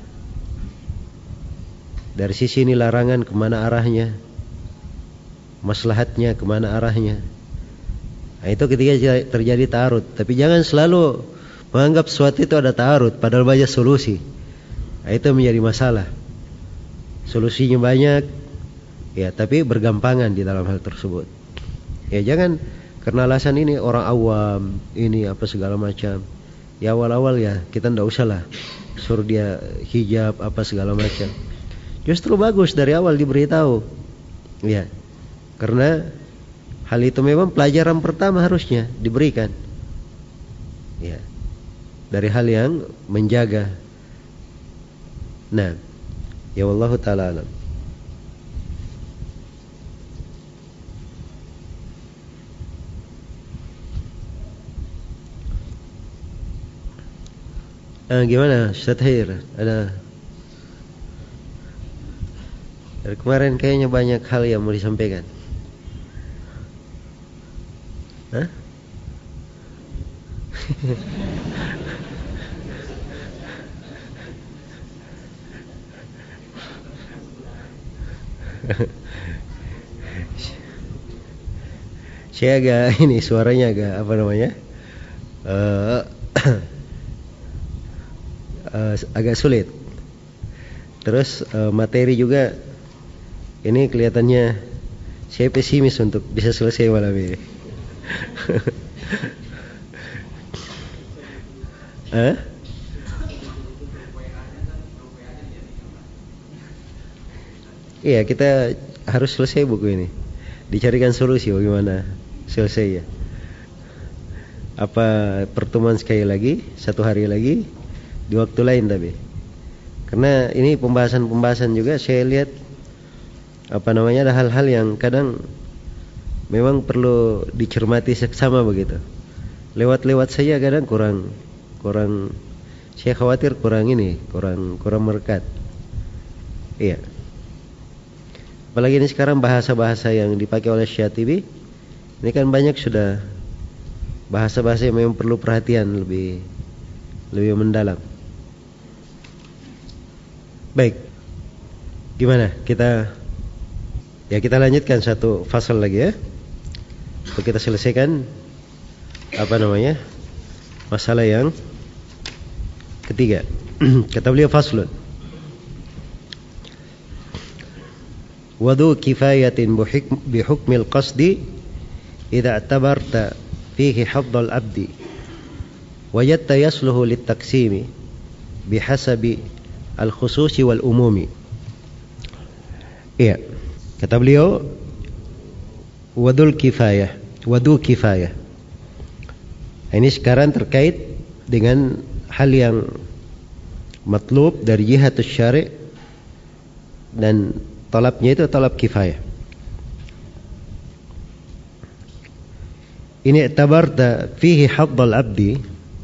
Dari sisi ini larangan kemana arahnya, maslahatnya kemana arahnya. Nah, itu ketika terjadi ta'arud. Tapi jangan selalu menganggap sesuatu itu ada ta'arud padahal banyak solusi. Nah, itu menjadi masalah. Solusinya banyak, ya, tapi bergampangan di dalam hal tersebut. Ya, jangan karena alasan ini orang awam, ini apa segala macam. Ya awal-awal ya kita ndak usah lah suruh dia hijab apa segala macam. Justru bagus dari awal diberitahu. Ya. Karena hal itu memang pelajaran pertama harusnya diberikan. Ya. Dari hal yang menjaga. Nah, ya wallahu taala alam. Eh, gimana Ustaz Hir? Ada dari kemarin kayaknya banyak hal yang mau disampaikan. Hah? Saya agak ini suaranya agak apa namanya? Uh, uh, agak sulit. Terus uh, materi juga ini kelihatannya saya pesimis untuk bisa selesai malam ini. Hah? Iya, kita harus selesai buku ini. Dicarikan solusi bagaimana selesai ya. Apa pertemuan sekali lagi, satu hari lagi, di waktu lain tapi. Karena ini pembahasan-pembahasan juga saya lihat apa namanya ada hal-hal yang kadang memang perlu dicermati seksama begitu. Lewat-lewat saja kadang kurang kurang saya khawatir kurang ini, kurang kurang merekat. Iya. Apalagi ini sekarang bahasa-bahasa yang dipakai oleh Syatibi ini kan banyak sudah bahasa-bahasa yang memang perlu perhatian lebih lebih mendalam. Baik. Gimana? Kita ya kita lanjutkan satu fasal lagi ya. Untuk kita selesaikan apa namanya? Masalah yang ketiga. Kata beliau faslun. Wadu kifayatin bihukmil qasdi idza i'tabarta fihi haddal abdi wajadta yasluhu litaksimi bihasabi al-khususi wal umumi. Iya. Kata beliau wadul kifayah, wadu kifayah. Ini sekarang terkait dengan hal yang matlub dari jihatus syari' dan talabnya itu talab kifayah. Ini i'tabarta fihi haddal abdi.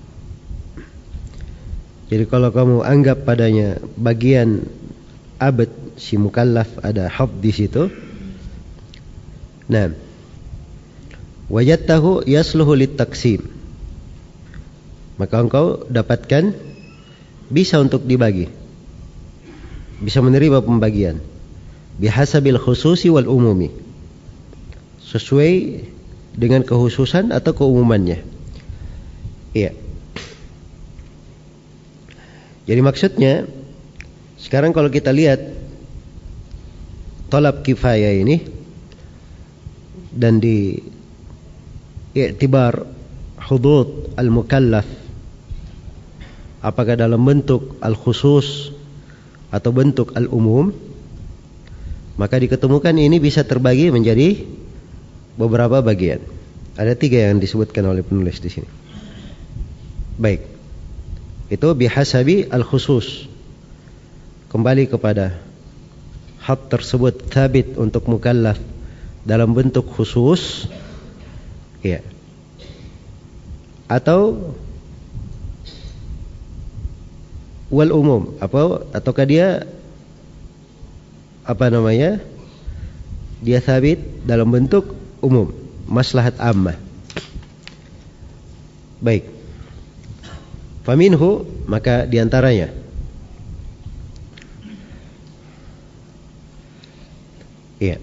Jadi kalau kamu anggap padanya bagian abd si mukallaf ada hadd di situ. Nah, wajadtahu yasluhu litaksim. Maka engkau dapatkan bisa untuk dibagi. Bisa menerima pembagian. Bihasabil khususi wal umumi. Sesuai dengan kekhususan atau keumumannya. Iya. Jadi maksudnya sekarang kalau kita lihat talab kifayah ini dan di i'tibar hudud al-mukallaf apakah dalam bentuk al-khusus atau bentuk al-umum, maka diketemukan ini bisa terbagi menjadi beberapa bagian. Ada tiga yang disebutkan oleh penulis di sini. Baik. Itu bihasabi al-khusus. Kembali kepada hak tersebut thabit untuk mukallaf dalam bentuk khusus, ya. Atau wal umum, apa ataukah dia apa namanya? Dia thabit dalam bentuk umum, maslahat ammah. Baik. Faminhu, maka diantaranya iya.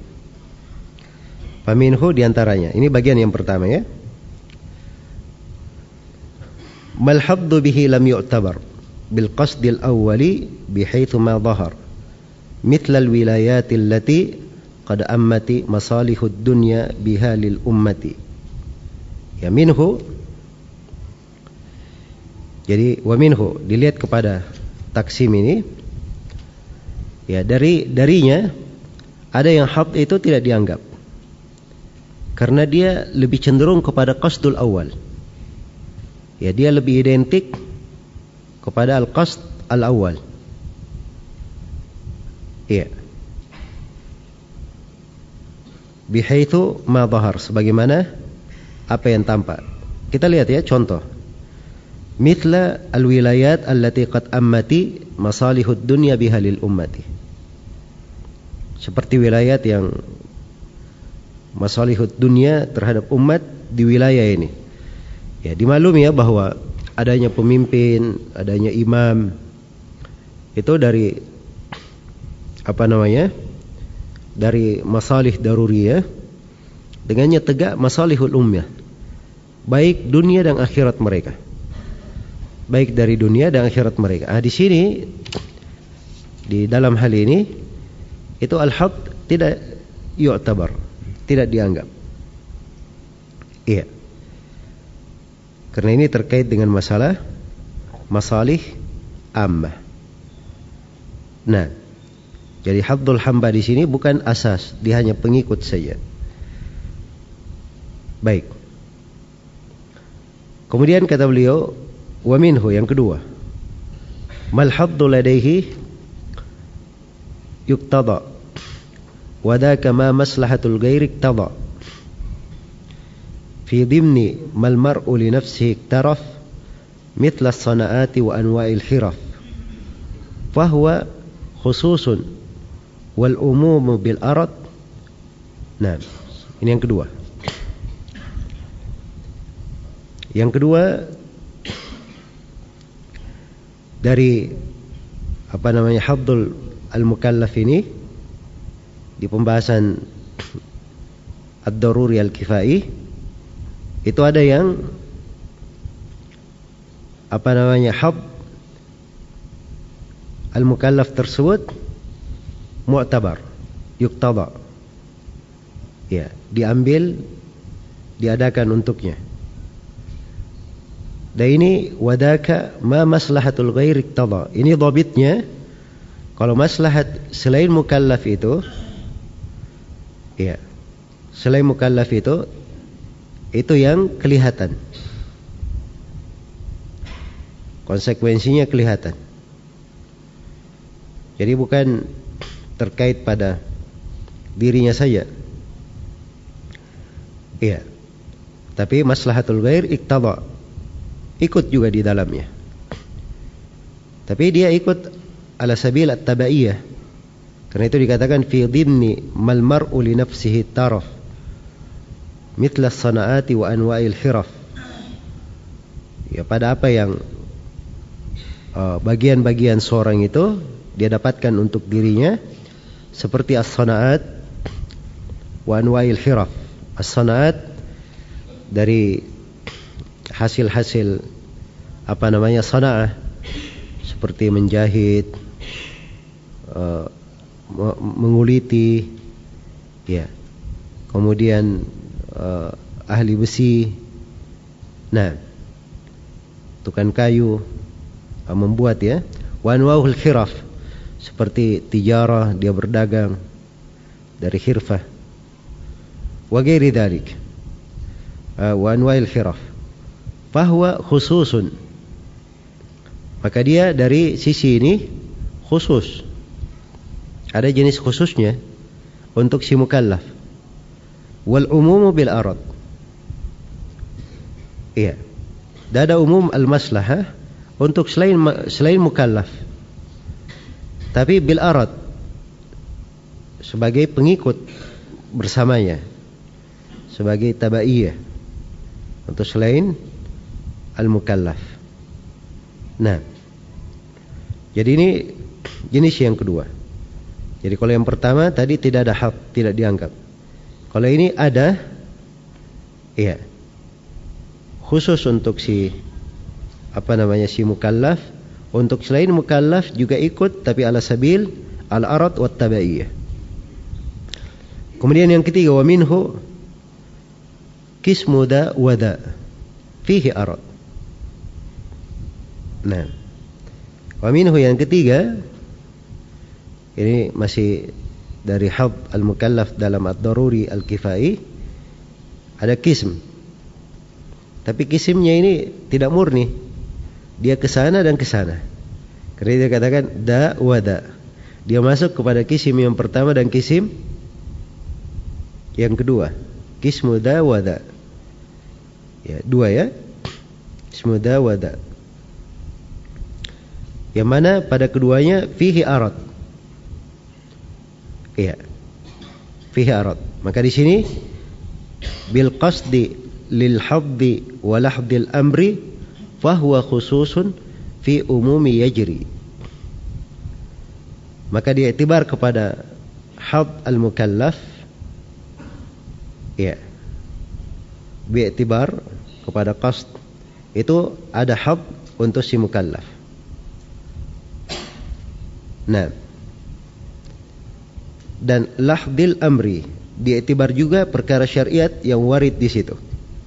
Faminhu diantaranya. Ini bagian yang pertama ya. mal haddu bihi lam yu'tabar bil qasdil awwali bihaitsu ma dhahar mithla al wilayat allati qad ammati masalihud dunya biha lil ummati. Ya minhu, jadi wa minhu dilihat kepada taksim ini, ya dari darinya ada yang hadd itu tidak dianggap karena dia lebih cenderung kepada qasdul awal. Ya dia lebih identik kepada al-qasd al-awwal. Iya. Bihaitsu ma dhahar, sebagaimana apa yang tampak. Kita lihat ya contoh. Mithla al-wilayat allati qad ammati masalihud dunya biha lil ummati. Seperti wilayat yang masalihud dunya terhadap umat di wilayah ini. Ya, dimaklumi ya bahwa adanya pemimpin, adanya imam itu dari apa namanya? Dari masalih daruriyah dengannya tegak masalihul ummah, baik dunia dan akhirat mereka. Baik dari dunia dan akhirat mereka. Ah di sini di dalam hal ini itu al-hadd tidak yu'tabar, tidak dianggap. Iya. Karena ini terkait dengan masalah masalih ammah. Nah, jadi haddul hamba di sini bukan asas, dia hanya pengikut saja. Baik. Kemudian kata beliau, wa minhu yang kedua, mal haddu ladaihi yuqtada wa dhaka ma maslahatul ghairi iqtada fi dhimni mal mar'u li nafsihi iktaraf mithla as-sana'ati wa anwa'il hiraf fa huwa khususun wal umumu bil arad. Nah, ini yang kedua. Yang kedua dari apa namanya haddul al-mukallaf ini di pembahasan ad-daruri al-kifai itu ada yang apa namanya hadd al-mukallaf tersebut mu'tabar, yuqtada, ya diambil, diadakan untuknya. Dan ini wadaka ma maslahatul ghairi iqtada. Ini dhabitnya, kalau maslahat selain mukallaf itu, ya selain mukallaf itu itu yang kelihatan, konsekuensinya kelihatan. Jadi bukan terkait pada dirinya saja, iya, tapi maslahatul ghair iqtada, ikut juga di dalamnya. Tapi dia ikut ala sabil at-tabaiyah. Karena itu dikatakan fi dhimni mal mar'u li nafsihi taraf mithla as-sana'ati wa anwa'il hiraf. Ya pada apa yang uh, bagian-bagian seorang itu dia dapatkan untuk dirinya, seperti as-sana'at wa anwa'il hiraf. As-sana'at dari hasil-hasil apa namanya sana'ah, seperti menjahit, uh, menguliti, ya, kemudian uh, ahli besi, nah, tukang kayu, uh, membuat ya, wa anwa'ul khiraf, seperti tijarah, dia berdagang dari khirfah, wa ghairi dzalik, uh, wa anwa'il khiraf. Fahuwa khususun, maka dia dari sisi ini khusus, ada jenis khususnya untuk si mukallaf. Wal umumu bil arad, iya, dan ada umum al maslahah untuk selain selain mukallaf, tapi bil arad sebagai pengikut bersamanya, sebagai tabaiyah untuk selain al-mukallaf. Nah, jadi ini jenis yang kedua. Jadi kalau yang pertama tadi tidak ada hak, tidak dianggap. Kalau ini ada, iya, khusus untuk si apa namanya si mukallaf, untuk selain mukallaf juga ikut, tapi ala sabil al-arad wa tabaiyah. Kemudian yang ketiga, wa minhu qismu da wa da fihi arad. Nah, wa minhu yang ketiga, ini masih dari hab al-mukallaf dalam ad-daruri al-kifai, ada qism. Tapi qismnya ini tidak murni, dia ke sana dan ke sana. Karena dia katakan da wa da, dia masuk kepada qism yang pertama dan qism yang kedua. Qismu da wa da, ya, dua ya. Qismu da wa da, yang mana pada keduanya fihi arad. Iya, fihi arad. Maka di sini bil qasdi lil haddi wa lahdil amri fahuwa khususun fi umumi yajri. Maka dia iktibar kepada had al-mukallaf, ya, biiktibar kepada qasd itu ada had untuk si mukallaf. Nah, dan lahdil amri diiktibar juga perkara syariat yang warid di situ.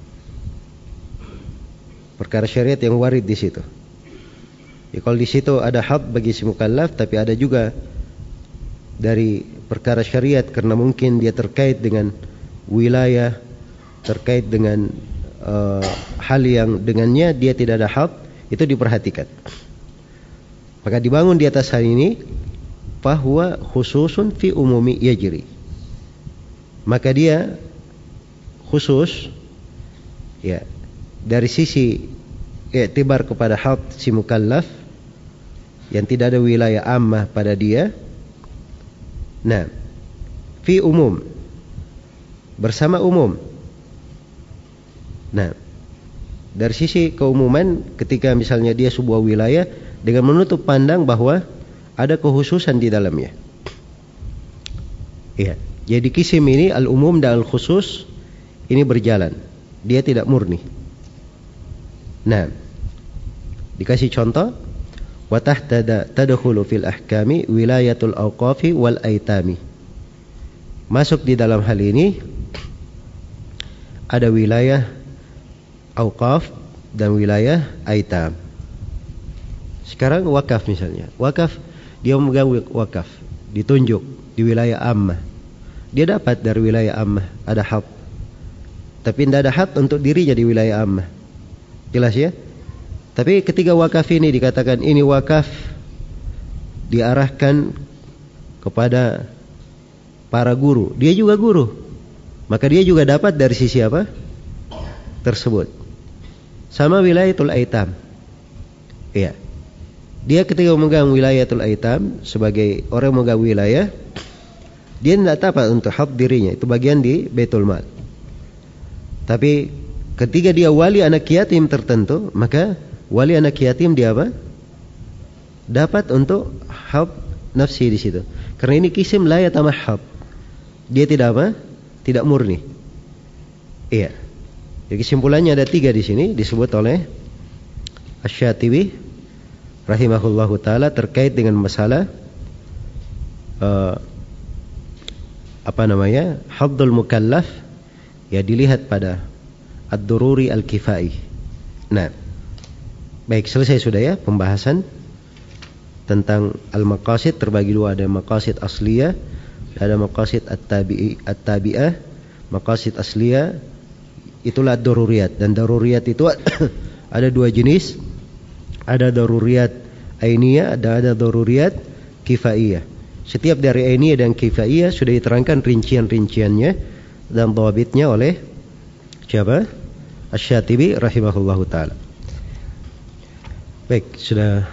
Perkara syariat yang warid di situ. Ya, kalau di situ ada had bagi si mukallaf, tapi ada juga dari perkara syariat karena mungkin dia terkait dengan wilayah, terkait dengan uh, hal yang dengannya dia tidak ada had, itu diperhatikan. Maka dibangun di atas hal ini, fahuwa khususun fi umumi yajri. Maka dia khusus, ya, dari sisi i'tibar kepada had si mukallaf yang tidak ada wilayah ammah pada dia. Nah, fi umum, bersama umum. Nah, dari sisi keumuman, ketika misalnya dia sebuah wilayah dengan menutup pandang bahwa ada kekhususan di dalamnya. Iya, jadi kisim ini al-umum dan al-khusus ini berjalan, dia tidak murni. Nah, dikasih contoh, wa tahta tadkhulu fil ahkami wilayatul awqafi wal aitami. Masuk di dalam hal ini ada wilayah awqaf dan wilayah aitam. Sekarang wakaf misalnya, wakaf dia memegang wakaf, ditunjuk di wilayah ammah, dia dapat dari wilayah ammah ada had, tapi tidak ada had untuk dirinya di wilayah ammah. Jelas ya? Tapi ketika wakaf ini dikatakan ini wakaf diarahkan kepada para guru, dia juga guru, maka dia juga dapat dari sisi apa? Tersebut. Sama wilayatul aitam. Iya. Dia ketika memegang wilayatul aitam sebagai orang yang memegang wilayah, dia tidak dapat untuk had dirinya, itu bagian di Baitul Mal. Tapi ketika dia wali anak yatim tertentu, maka wali anak yatim dia apa? Dapat untuk had nafsi di situ. Karena ini kisim la yatamahhab. Dia tidak apa? Tidak murni. Iya. Jadi kesimpulannya ada tiga di sini disebut oleh Asy-Syatibi rahimahullahu taala terkait dengan masalah uh, apa namanya? Haddul mukallaf, ya, dilihat pada ad-dururi al-kifai. Nah, baik, selesai sudah ya pembahasan tentang al-maqasid, terbagi dua, ada maqasid asliyah, ada maqasid at-tabi'i at-tabi'ah. Maqasid asliyah itulah daruriyat, dan daruriyat itu ada dua jenis. Ada daruriyat ainiyah, ada ada daruriyat kifaiyah. Setiap dari ainiyah dan kifaiyah sudah diterangkan rincian-rinciannya dan dhawabitnya oleh siapa? Asy-Syatibi rahimahullahu taala. Baik, sudah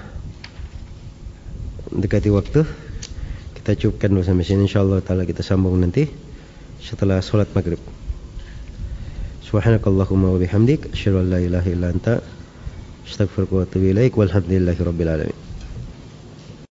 mendekati waktu. Kita cukupkan dulu sampai sini, insyaallah taala kita sambung nanti setelah salat maghrib. Subhanakallahumma wa bihamdik, asyhadu an la ilaha illa anta, astaghfiruka wa atubu ilaik, walhamdulillahi rabbil alamin.